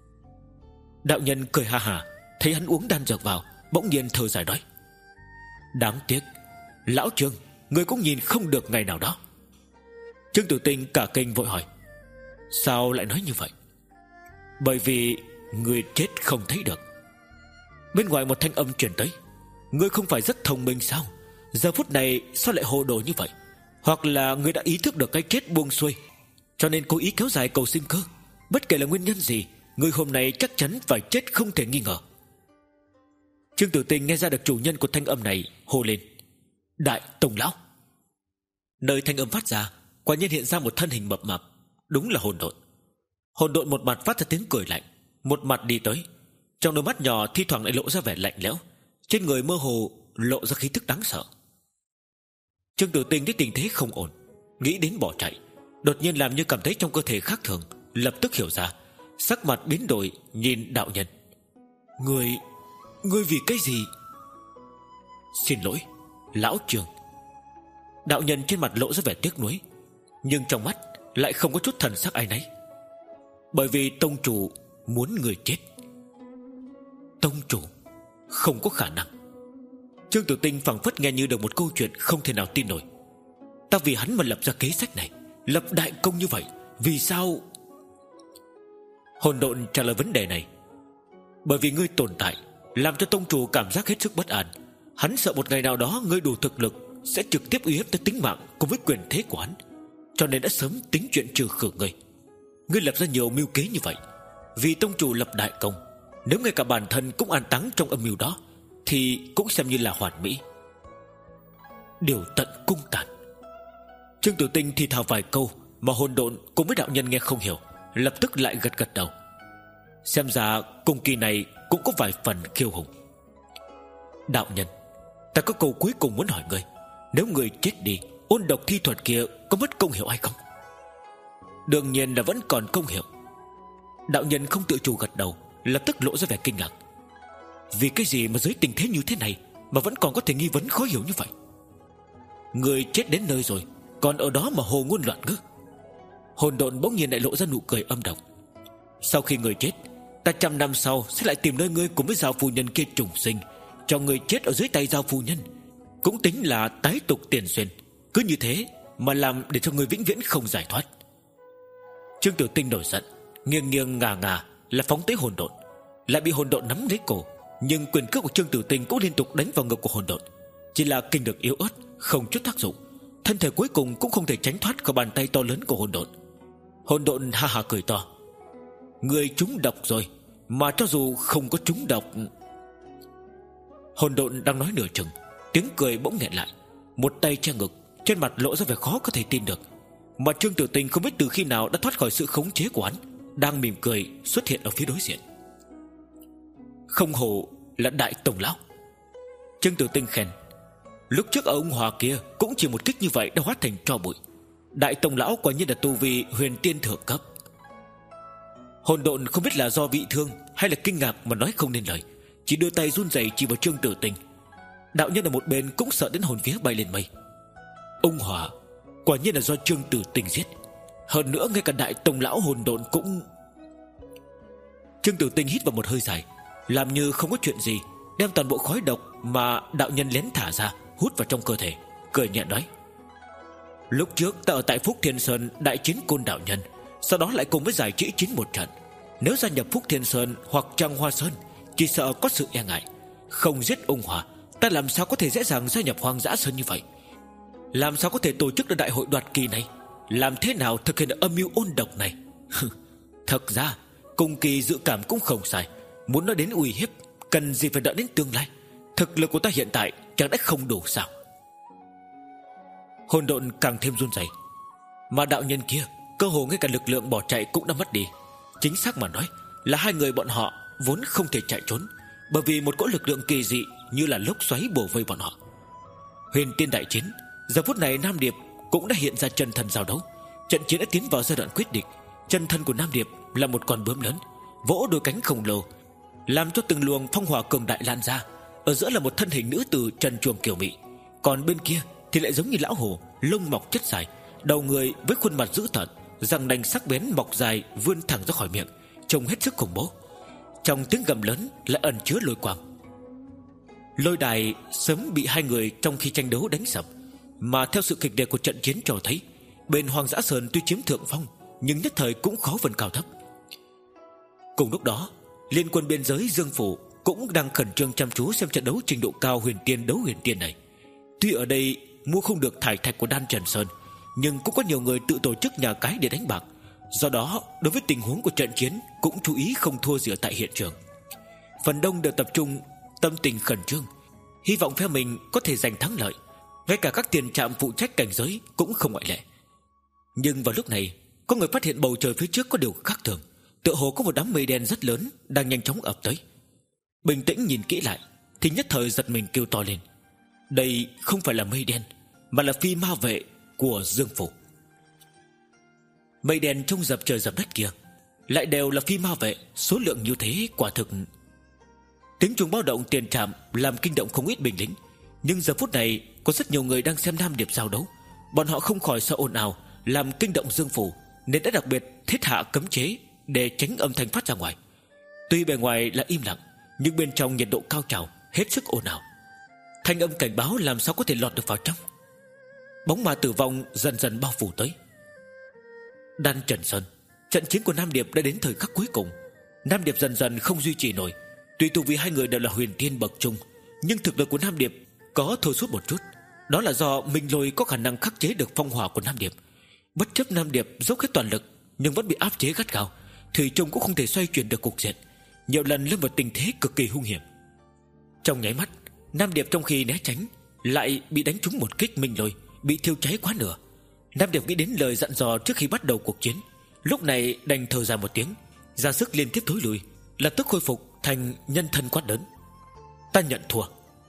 Đạo nhân cười ha hả, thấy hắn uống đan dược vào, bỗng nhiên thở dài nói: đáng tiếc, lão Trương, người cũng nhìn không được ngày nào đó. Trương Tử Tinh cả kinh vội hỏi: sao lại nói như vậy? Bởi vì người chết không thấy được. Bên ngoài một thanh âm truyền tới: ngươi không phải rất thông minh sao? Giờ phút này sao lại hồ đồ như vậy? Hoặc là ngươi đã ý thức được cái chết buông xuôi, cho nên cố ý kéo dài cầu sinh cơ. Bất kể là nguyên nhân gì, ngươi hôm nay chắc chắn phải chết không thể nghi ngờ. Trương Tử Tinh nghe ra được chủ nhân của thanh âm này hô lên: đại tổng lão. Nơi thanh âm phát ra, quả nhiên hiện ra một thân hình mập mạp, đúng là hồn độn. Hồn độn một mặt phát ra tiếng cười lạnh, một mặt đi tới. Trong đôi mắt nhỏ thi thoảng lại lộ ra vẻ lạnh lẽo, trên người mơ hồ lộ ra khí tức đáng sợ. Trương Tử Tinh thấy tình thế không ổn, nghĩ đến bỏ chạy, đột nhiên làm như cảm thấy trong cơ thể khác thường, lập tức hiểu ra, sắc mặt biến đổi, nhìn đạo nhân: Ngươi, ngươi vì cái gì? Xin lỗi, lão Trương. Đạo nhân trên mặt lộ ra vẻ tiếc nuối, nhưng trong mắt lại không có chút thần sắc ai nấy. Bởi vì tông chủ muốn người chết. Tông chủ? Không có khả năng. Trương Tử Tinh phảng phất nghe như được một câu chuyện không thể nào tin nổi. Ta vì hắn mà lập ra kế sách này, lập đại công như vậy, vì sao? Hồn độn trả lời vấn đề này: bởi vì ngươi tồn tại làm cho tông chủ cảm giác hết sức bất an. Hắn sợ một ngày nào đó ngươi đủ thực lực sẽ trực tiếp uy hiếp tới tính mạng cùng với quyền thế của hắn, cho nên đã sớm tính chuyện trừ khử ngươi. Ngươi lập ra nhiều mưu kế như vậy, vì tông chủ lập đại công. Nếu ngay cả bản thân cũng an táng trong âm mưu đó, thì cũng xem như là hoàn mỹ. Điều tận cung tàn. Trương Tử Tinh thì thào vài câu mà hồn độn cùng với đạo nhân nghe không hiểu, lập tức lại gật gật đầu. Xem ra cung kỳ này cũng có vài phần kiêu hùng. Đạo nhân, ta có câu cuối cùng muốn hỏi ngươi: nếu người chết đi, ôn độc thi thuật kia có mất công hiệu hay không? Đương nhiên là vẫn còn công hiệu. Đạo nhân không tự chủ gật đầu, lập tức lộ ra vẻ kinh ngạc. Vì cái gì mà dưới tình thế như thế này mà vẫn còn có thể nghi vấn khó hiểu như vậy? Người chết đến nơi rồi, còn ở đó mà hồ ngôn loạn ngữ. Hồn độn bỗng nhiên lại lộ ra nụ cười âm độc. Sau khi người chết, ta trăm năm sau sẽ lại tìm nơi ngươi cùng với Giao phu nhân kia trùng sinh, cho người chết ở dưới tay Giao phu nhân, cũng tính là tái tục tiền xuyên. Cứ như thế mà làm để cho người vĩnh viễn không giải thoát. Trương Tử Tinh nổi giận, nghiêng nghiêng ngà ngà là phóng tới hồn độn, lại bị hồn độn nắm lấy cổ. Nhưng quyền cước của Trương Tử Tinh cũng liên tục đánh vào ngực của hồn độn, chỉ là kinh lực yếu ớt, không chút tác dụng. Thân thể cuối cùng cũng không thể tránh thoát khỏi bàn tay to lớn của hồn độn. Hồn độn ha ha cười to: người trúng độc rồi, mà cho dù không có trúng độc. Hồn độn đang nói nửa chừng, tiếng cười bỗng nghẹn lại, một tay che ngực, trên mặt lộ ra vẻ khó có thể tin được. Mà Trương Tử Tinh không biết từ khi nào đã thoát khỏi sự khống chế của hắn, đang mỉm cười xuất hiện ở phía đối diện. Không hổ là đại tổng lão. Trương Tử Tinh khen: lúc trước ở ông Hòa kia cũng chỉ một kích như vậy đã hóa thành tro bụi. Đại tổng lão quả nhiên là tu vi huyền tiên thượng cấp. Hồn độn không biết là do bị thương hay là kinh ngạc mà nói không nên lời, chỉ đưa tay run rẩy chỉ vào Trương Tử Tinh. Đạo nhân ở một bên cũng sợ đến hồn vía bay lên mây. Ông Hòa quả nhiên là do Trương Tử Tinh giết. Hơn nữa ngay cả đại tổng lão hồn độn cũng... Trương Tử Tinh hít vào một hơi dài, làm như không có chuyện gì, đem toàn bộ khói độc mà đạo nhân lén thả ra hút vào trong cơ thể, cười nhẹ nói: lúc trước ta ở tại Phúc Thiên Sơn đại chiến Côn đạo nhân, sau đó lại cùng với giải trĩ chiến một trận. Nếu gia nhập Phúc Thiên Sơn hoặc Trăng Hoa Sơn, chỉ sợ có sự e ngại. Không giết ung hòa, ta làm sao có thể dễ dàng gia nhập Hoang Dã Sơn như vậy? Làm sao có thể tổ chức được đại hội đoạt kỳ này? Làm thế nào thực hiện được âm mưu ôn độc này? Thật ra Cung Kỳ dự cảm cũng không sai. Muốn nói đến uy hiếp, cần gì phải đợi đến tương lai? Thực lực của ta hiện tại chẳng lẽ không đủ sao? Hỗn độn càng thêm run rẩy. Mà đạo nhân kia cơ hồ ngay cả lực lượng bỏ chạy cũng đã mất đi. Chính xác mà nói là hai người bọn họ vốn không thể chạy trốn, bởi vì một cỗ lực lượng kỳ dị như là lốc xoáy bổ vây bọn họ. Huyền Tiên đại chiến, giờ phút này Nam Điệp cũng đã hiện ra chân thân giao đấu. Trận chiến đã tiến vào giai đoạn quyết định. Chân thân của Nam Điệp là một con bướm lớn, vỗ đôi cánh khổng lồ, làm cho từng luồng phong hỏa cường đại lan ra. Ở giữa là một thân hình nữ tử trần truồng kiều mị, còn bên kia thì lại giống như lão hổ, lông mọc chất dài, đầu người với khuôn mặt dữ tợn, răng nanh sắc bén mọc dài vươn thẳng ra khỏi miệng, trông hết sức khủng bố. Trong tiếng gầm lớn lại ẩn chứa lôi quang. Lôi đài sớm bị hai người trong khi tranh đấu đánh sập, mà theo sự kịch liệt của trận chiến cho thấy, bên Hoang Dã Sơn tuy chiếm thượng phong, nhưng nhất thời cũng khó phân cao thấp. Cùng lúc đó, liên quân biên giới Dương Phủ cũng đang khẩn trương chăm chú xem trận đấu trình độ cao huyền tiên đấu huyền tiên này. Tuy ở đây mua không được thải thạch của Đan Trần Sơn, nhưng cũng có nhiều người tự tổ chức nhà cái để đánh bạc. Do đó đối với tình huống của trận chiến cũng chú ý không thua gì ở tại hiện trường. Phần đông đều tập trung tâm tình khẩn trương, hy vọng phe mình có thể giành thắng lợi. Ngay cả các tiền trạm phụ trách cảnh giới cũng không ngoại lệ. Nhưng vào lúc này, có người phát hiện bầu trời phía trước có điều khác thường. Tựa hồ có một đám mây đen rất lớn đang nhanh chóng ập tới. Bình tĩnh nhìn kỹ lại thì nhất thời giật mình kêu to lên. Đây không phải là mây đen, mà là phi ma vệ của Dương Phủ. Mây đen trong dập trời dập đất kia lại đều là phi ma vệ, số lượng như thế quả thực. Tiếng chuông báo động tiền trạm làm kinh động không ít binh lính. Nhưng giờ phút này có rất nhiều người đang xem Nam Điệp giao đấu. Bọn họ không khỏi sợ ồn ào làm kinh động Dương Phủ, nên đã đặc biệt thiết hạ cấm chế để tránh âm thanh phát ra ngoài. Tuy bề ngoài là im lặng, nhưng bên trong nhiệt độ cao trào, hết sức ồn ào. Thanh âm cảnh báo làm sao có thể lọt được vào trong. Bóng ma tử vong dần dần bao phủ tới. Đan Trần Sơn, trận chiến của Nam Điệp đã đến thời khắc cuối cùng. Nam Điệp dần dần không duy trì nổi. Tuy tu vi hai người đều là huyền tiên bậc trung, nhưng thực lực của Nam Điệp có thôi sút một chút. Đó là do Minh Lôi có khả năng khắc chế được phong hỏa của Nam Điệp. Bất chấp Nam Điệp dốc hết toàn lực, nhưng vẫn bị áp chế gắt gao. Thủy chung cũng không thể xoay chuyển được cục diện, nhiều lần lâm vào tình thế cực kỳ hung hiểm. Trong nháy mắt, Nam Điệp trong khi né tránh lại bị đánh trúng một kích Minh Lôi, bị thiêu cháy quá nửa. Nam Điệp nghĩ đến lời dặn dò trước khi bắt đầu cuộc chiến, lúc này đành thở dài một tiếng, ra sức liên tiếp thối lùi, lập tức khôi phục thành nhân thân quát lớn. Ta nhận thua.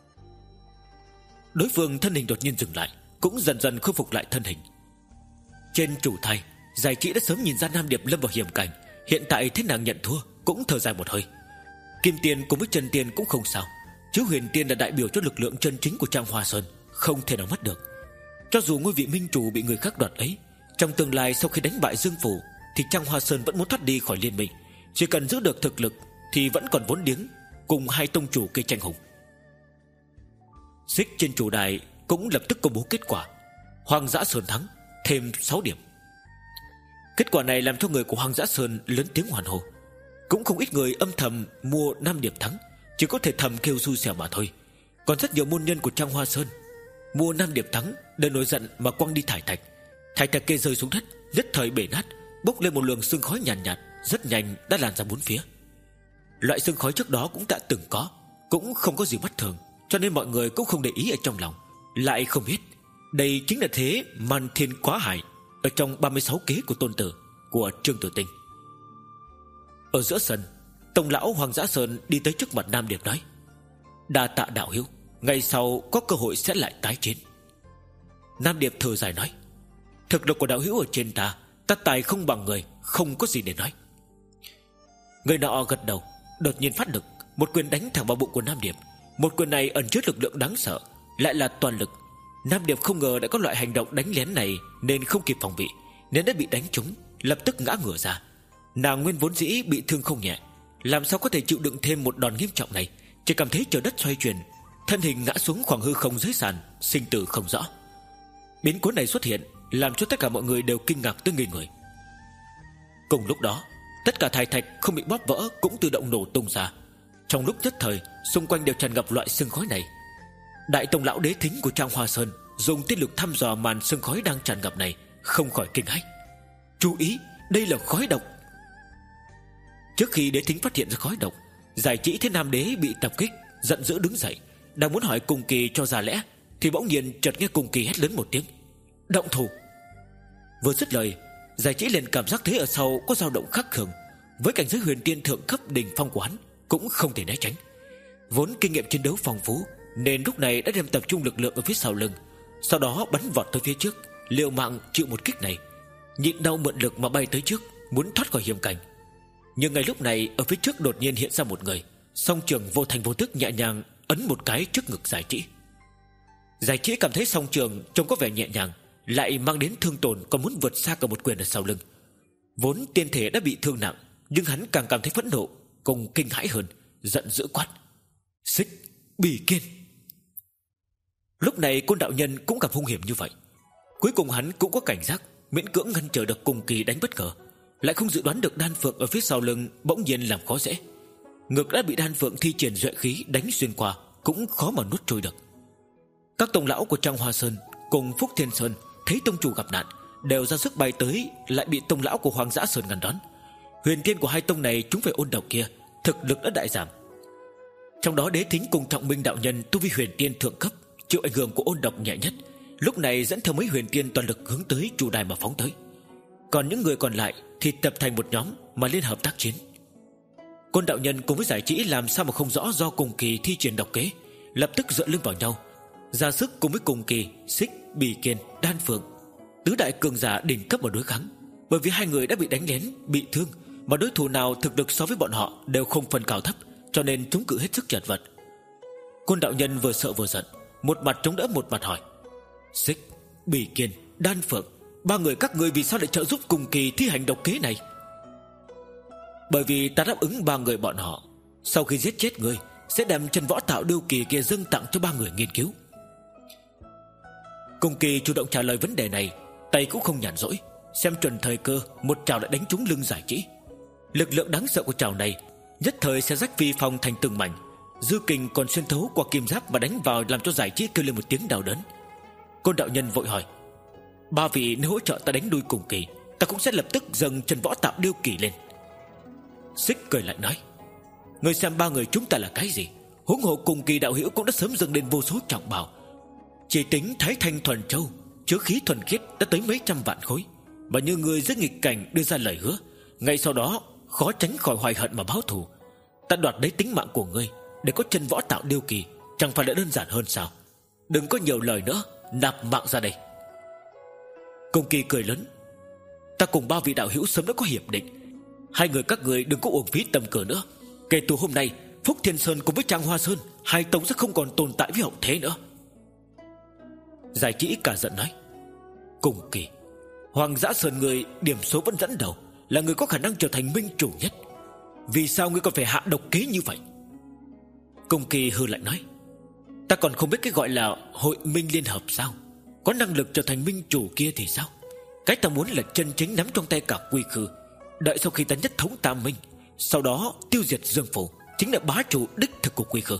Đối phương thân hình đột nhiên dừng lại, cũng dần dần khôi phục lại thân hình. Trên chủ thai, Giải Trị đã sớm nhìn ra Nam Điệp lâm vào hiểm cảnh, hiện tại thấy nàng nhận thua cũng thở dài một hơi. Kim Tiên cùng với Trần Tiên cũng không sao, chứ Huyền Tiên là đại biểu cho lực lượng chân chính của Trang Hoa Sơn, không thể nào mất được. Cho dù ngôi vị minh chủ bị người khác đoạt lấy, trong tương lai sau khi đánh bại Dương Phủ thì Trang Hoa Sơn vẫn muốn thoát đi khỏi liên minh. Chỉ cần giữ được thực lực thì vẫn còn vốn liếng cùng hai tông chủ cây tranh hùng. Xích trên chủ đài cũng lập tức công bố kết quả. Hoang Dã Sơn thắng, thêm sáu điểm. Kết quả này làm cho người của Hoang Dã Sơn lớn tiếng hoan hô. Cũng không ít người âm thầm mua Nam Điệp thắng, chỉ có thể thầm kêu xui xẻo mà thôi. Còn rất nhiều môn nhân của Trang Hoa Sơn mua Nam Điệp thắng đều nổi giận mà quăng đi thải thạch. Thải thạch kê rơi xuống đất, nhất thời bể nát, bốc lên một luồng sương khói nhàn nhạt, nhạt, rất nhanh đã lan ra bốn phía. Loại sương khói trước đó cũng đã từng có, cũng không có gì bất thường, cho nên mọi người cũng không để ý ở trong lòng. Lại không biết đây chính là thế Man Thiên Quá Hải ở trong ba mươi sáu kế của tôn tử của Trương Tử Tinh. Ở giữa sân, Tông lão Hoang Dã Sơn đi tới trước mặt Nam Điệp nói: đa tạ đạo hữu, ngày sau có cơ hội sẽ lại tái chiến. Nam Điệp thở dài nói: thực lực của đạo hữu ở trên ta, ta tài không bằng người, không có gì để nói. Người nọ gật đầu, đột nhiên phát lực, một quyền đánh thẳng vào bụng của Nam Điệp. Một quyền này ẩn chứa lực lượng đáng sợ, lại là toàn lực. Nam Điệp không ngờ đã có loại hành động đánh lén này, nên không kịp phòng bị, nên đã bị đánh trúng, lập tức ngã ngửa ra. Nàng nguyên vốn dĩ bị thương không nhẹ, làm sao có thể chịu đựng thêm một đòn nghiêm trọng này, chỉ cảm thấy trời đất xoay chuyển, thân hình ngã xuống khoảng hư không dưới sàn, sinh tử không rõ. Biến cố này xuất hiện làm cho tất cả mọi người đều kinh ngạc tới ngây người. Cùng lúc đó, tất cả thải thạch không bị bóp vỡ cũng tự động nổ tung ra. Trong lúc nhất thời, xung quanh đều tràn ngập loại sương khói này. Đại tông lão đế thính của Trang Hoa Sơn dùng tiết lực thăm dò màn sương khói đang tràn ngập này, không khỏi kinh hãi. Chú ý, đây là khói độc. Trước khi đế thính phát hiện ra khói độc, Giải Chỉ thấy nam đế bị tập kích, giận dữ đứng dậy, đang muốn hỏi Cùng Kỳ cho ra lẽ, thì bỗng nhiên chợt nghe Cùng Kỳ hét lớn một tiếng: động thủ! Vừa dứt lời, Giải Chỉ liền cảm giác thấy ở sau có dao động khác thường. Với cảnh giới huyền tiên thượng cấp đỉnh phong của hắn, cũng không thể né tránh. Vốn kinh nghiệm chiến đấu phong phú, nên lúc này đã đem tập trung lực lượng ở phía sau lưng, sau đó bắn vọt tới phía trước, liều mạng chịu một kích này, nhịn đau mượn lực mà bay tới trước, muốn thoát khỏi hiểm cảnh. Nhưng ngay lúc này, ở phía trước đột nhiên hiện ra một người, song trường vô thành vô tức nhẹ nhàng ấn một cái trước ngực Giải Chỉ. Giải Chỉ cảm thấy song trường trông có vẻ nhẹ nhàng, lại mang đến thương tổn còn muốn vượt xa cả một quyền ở sau lưng. Vốn tiên thể đã bị thương nặng, nhưng hắn càng cảm thấy phẫn nộ cùng kinh hãi hơn, giận dữ quát: Xích Bỉ Kiên! Lúc này Côn đạo nhân cũng gặp hung hiểm như vậy. Cuối cùng hắn cũng có cảnh giác, miễn cưỡng ngăn trở được Cùng Kỳ đánh bất ngờ, lại không dự đoán được đan phượng ở phía sau lưng bỗng nhiên làm khó dễ. Ngực đã bị đan phượng thi triển duệ khí đánh xuyên qua, cũng khó mà nuốt trôi được. Các tông lão của Trang Hoa Sơn cùng Phúc Thiên Sơn thấy tông chủ gặp nạn, đều ra sức bay tới, lại bị tông lão của Hoang Dã Sơn ngăn đón. Huyền tiên của hai tông này chúng phải ôn độc kia, thực lực đã đại giảm. Trong đó Đế Thính cùng Trọng Minh đạo nhân tu vi huyền tiên thượng cấp, chịu ảnh hưởng của ôn độc nhẹ nhất, lúc này dẫn theo mấy huyền tiên toàn lực hướng tới chủ đài mà phóng tới. Còn những người còn lại thì tập thành một nhóm mà liên hợp tác chiến. Côn đạo nhân cùng với Giải Chỉ làm sao mà không rõ do Cùng Kỳ thi triển độc kế, lập tức dựa lưng vào nhau, ra sức cùng với Cùng Kỳ, Xích Bỉ Kiên, Đan Phượng, tứ đại cường giả đỉnh cấp mà đối kháng. Bởi vì hai người đã bị đánh lén, bị thương, mà đối thủ nào thực lực so với bọn họ đều không phân cao thấp, cho nên chống cự hết sức chật vật. Côn đạo nhân vừa sợ vừa giận, một mặt chống đỡ một mặt hỏi: Xích Bỉ Kiên, Đan Phượng, ba người các ngươi vì sao lại trợ giúp Cùng Kỳ thi hành độc kế này? Bởi vì ta đáp ứng ba người bọn họ, sau khi giết chết ngươi sẽ đem chân võ tạo điêu kỳ kia dâng tặng cho ba người nghiên cứu. Cùng Kỳ chủ động trả lời vấn đề này, tay cũng không nhàn rỗi, xem chuẩn thời cơ, một trảo đã đánh trúng lưng Giải Chỉ. Lực lượng đáng sợ của trảo này nhất thời sẽ rách vi phong thành từng mảnh, dư kình còn xuyên thấu qua kim giáp mà đánh vào, làm cho Giải Chỉ kêu lên một tiếng đau đớn. Côn đạo nhân vội hỏi: ba vị nếu hỗ trợ ta đánh đuôi Cùng Kỳ, ta cũng sẽ lập tức dâng chân võ tạo điêu kỳ lên. Xích cười lại nói: ngươi xem ba người chúng ta là cái gì? Huống hồ Cùng Kỳ đạo hữu cũng đã sớm dâng lên vô số trọng bảo, chỉ tính Thái Thanh Thuần Châu chứa khí thuần khiết đã tới mấy trăm vạn khối, mà như người dưới nghịch cảnh đưa ra lời hứa, ngay sau đó khó tránh khỏi hoài hận mà báo thù. Ta đoạt lấy tính mạng của ngươi để có chân võ tạo điêu kỳ, chẳng phải là đơn giản hơn sao? Đừng có nhiều lời nữa, nạp mạng ra đây. Cùng Kỳ cười lớn: ta cùng ba vị đạo hữu sớm đã có hiệp định, hai người các người đừng có uổng phí tầm cờ nữa. Kể từ hôm nay, Phúc Thiên Sơn cùng với Trang Hoa Sơn, hai tông sẽ không còn tồn tại với hậu thế nữa. Giải Chỉ cả giận nói: Cùng Kỳ, Hoàng Dã Sơn người điểm số vẫn dẫn đầu, là người có khả năng trở thành minh chủ nhất, vì sao ngươi còn phải hạ độc kế như vậy? Cùng Kỳ hừ lại nói: ta còn không biết cái gọi là hội minh liên hợp sao? Có năng lực trở thành minh chủ kia thì sao? Cái ta muốn là chân chính nắm trong tay cả quy khư, đợi sau khi ta nhất thống tam minh, sau đó tiêu diệt Dương Phủ, chính là bá chủ đích thực của quy khư.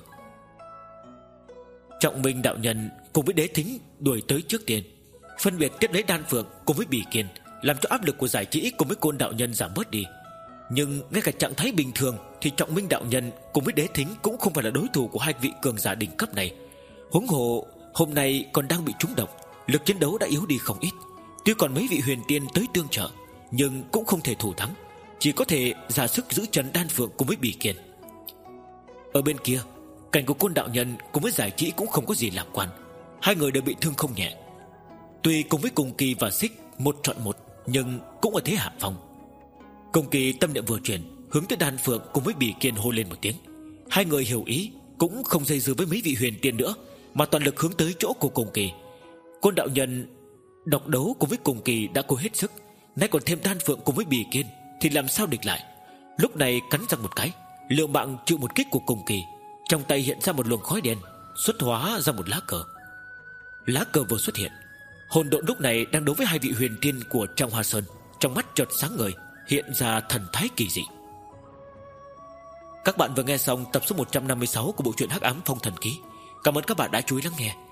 Trọng Minh đạo nhân cùng với Đế Thính đuổi tới trước tiên, phân biệt tiếp lấy Đan Phượng cùng với Bỉ Kiên, làm cho áp lực của Giải Chỉ cùng với Côn đạo nhân giảm bớt đi. Nhưng ngay cả trạng thái bình thường thì Trọng Minh đạo nhân cùng với Đế Thính cũng không phải là đối thủ của hai vị cường giả đỉnh cấp này. Huống hồ hôm nay còn đang bị trúng độc, lực chiến đấu đã yếu đi không ít. Tuy còn mấy vị huyền tiên tới tương trợ, nhưng cũng không thể thủ thắng, chỉ có thể ra sức giữ chân Đan Phượng cùng với Bỉ Kiên. Ở bên kia, cảnh của Côn đạo nhân cùng với Giải Chỉ cũng không có gì lạc quan, hai người đều bị thương không nhẹ. Tuy cùng với Cùng Kỳ và Xích một chọn một, nhưng cũng ở thế hạ phong. Cùng Kỳ tâm niệm vừa chuyển, hướng tới Đan Phượng cùng với Bỉ Kiên hô lên một tiếng. Hai người hiểu ý, cũng không dây dưa với mấy vị huyền tiên nữa, mà toàn lực hướng tới chỗ của Cùng Kỳ. Côn đạo nhân độc đấu cùng với Cùng Kỳ đã cố hết sức, nay còn thêm Đan Phượng cùng với Bỉ Kiên thì làm sao địch lại? Lúc này cắn răng một cái, liều mạng chịu một kích của Cùng Kỳ. Trong tay hiện ra một luồng khói đen, xuất hóa ra một lá cờ. Lá cờ vừa xuất hiện, hồn độn lúc này đang đấu với hai vị huyền tiên của Trang Hoa Sơn, trong mắt chợt sáng ngời, hiện ra thần thái kỳ dị. Các bạn vừa nghe xong tập số một trăm năm mươi sáu của bộ truyện Hắc Ám Phong Thần Ký. Cảm ơn các bạn đã chú ý lắng nghe.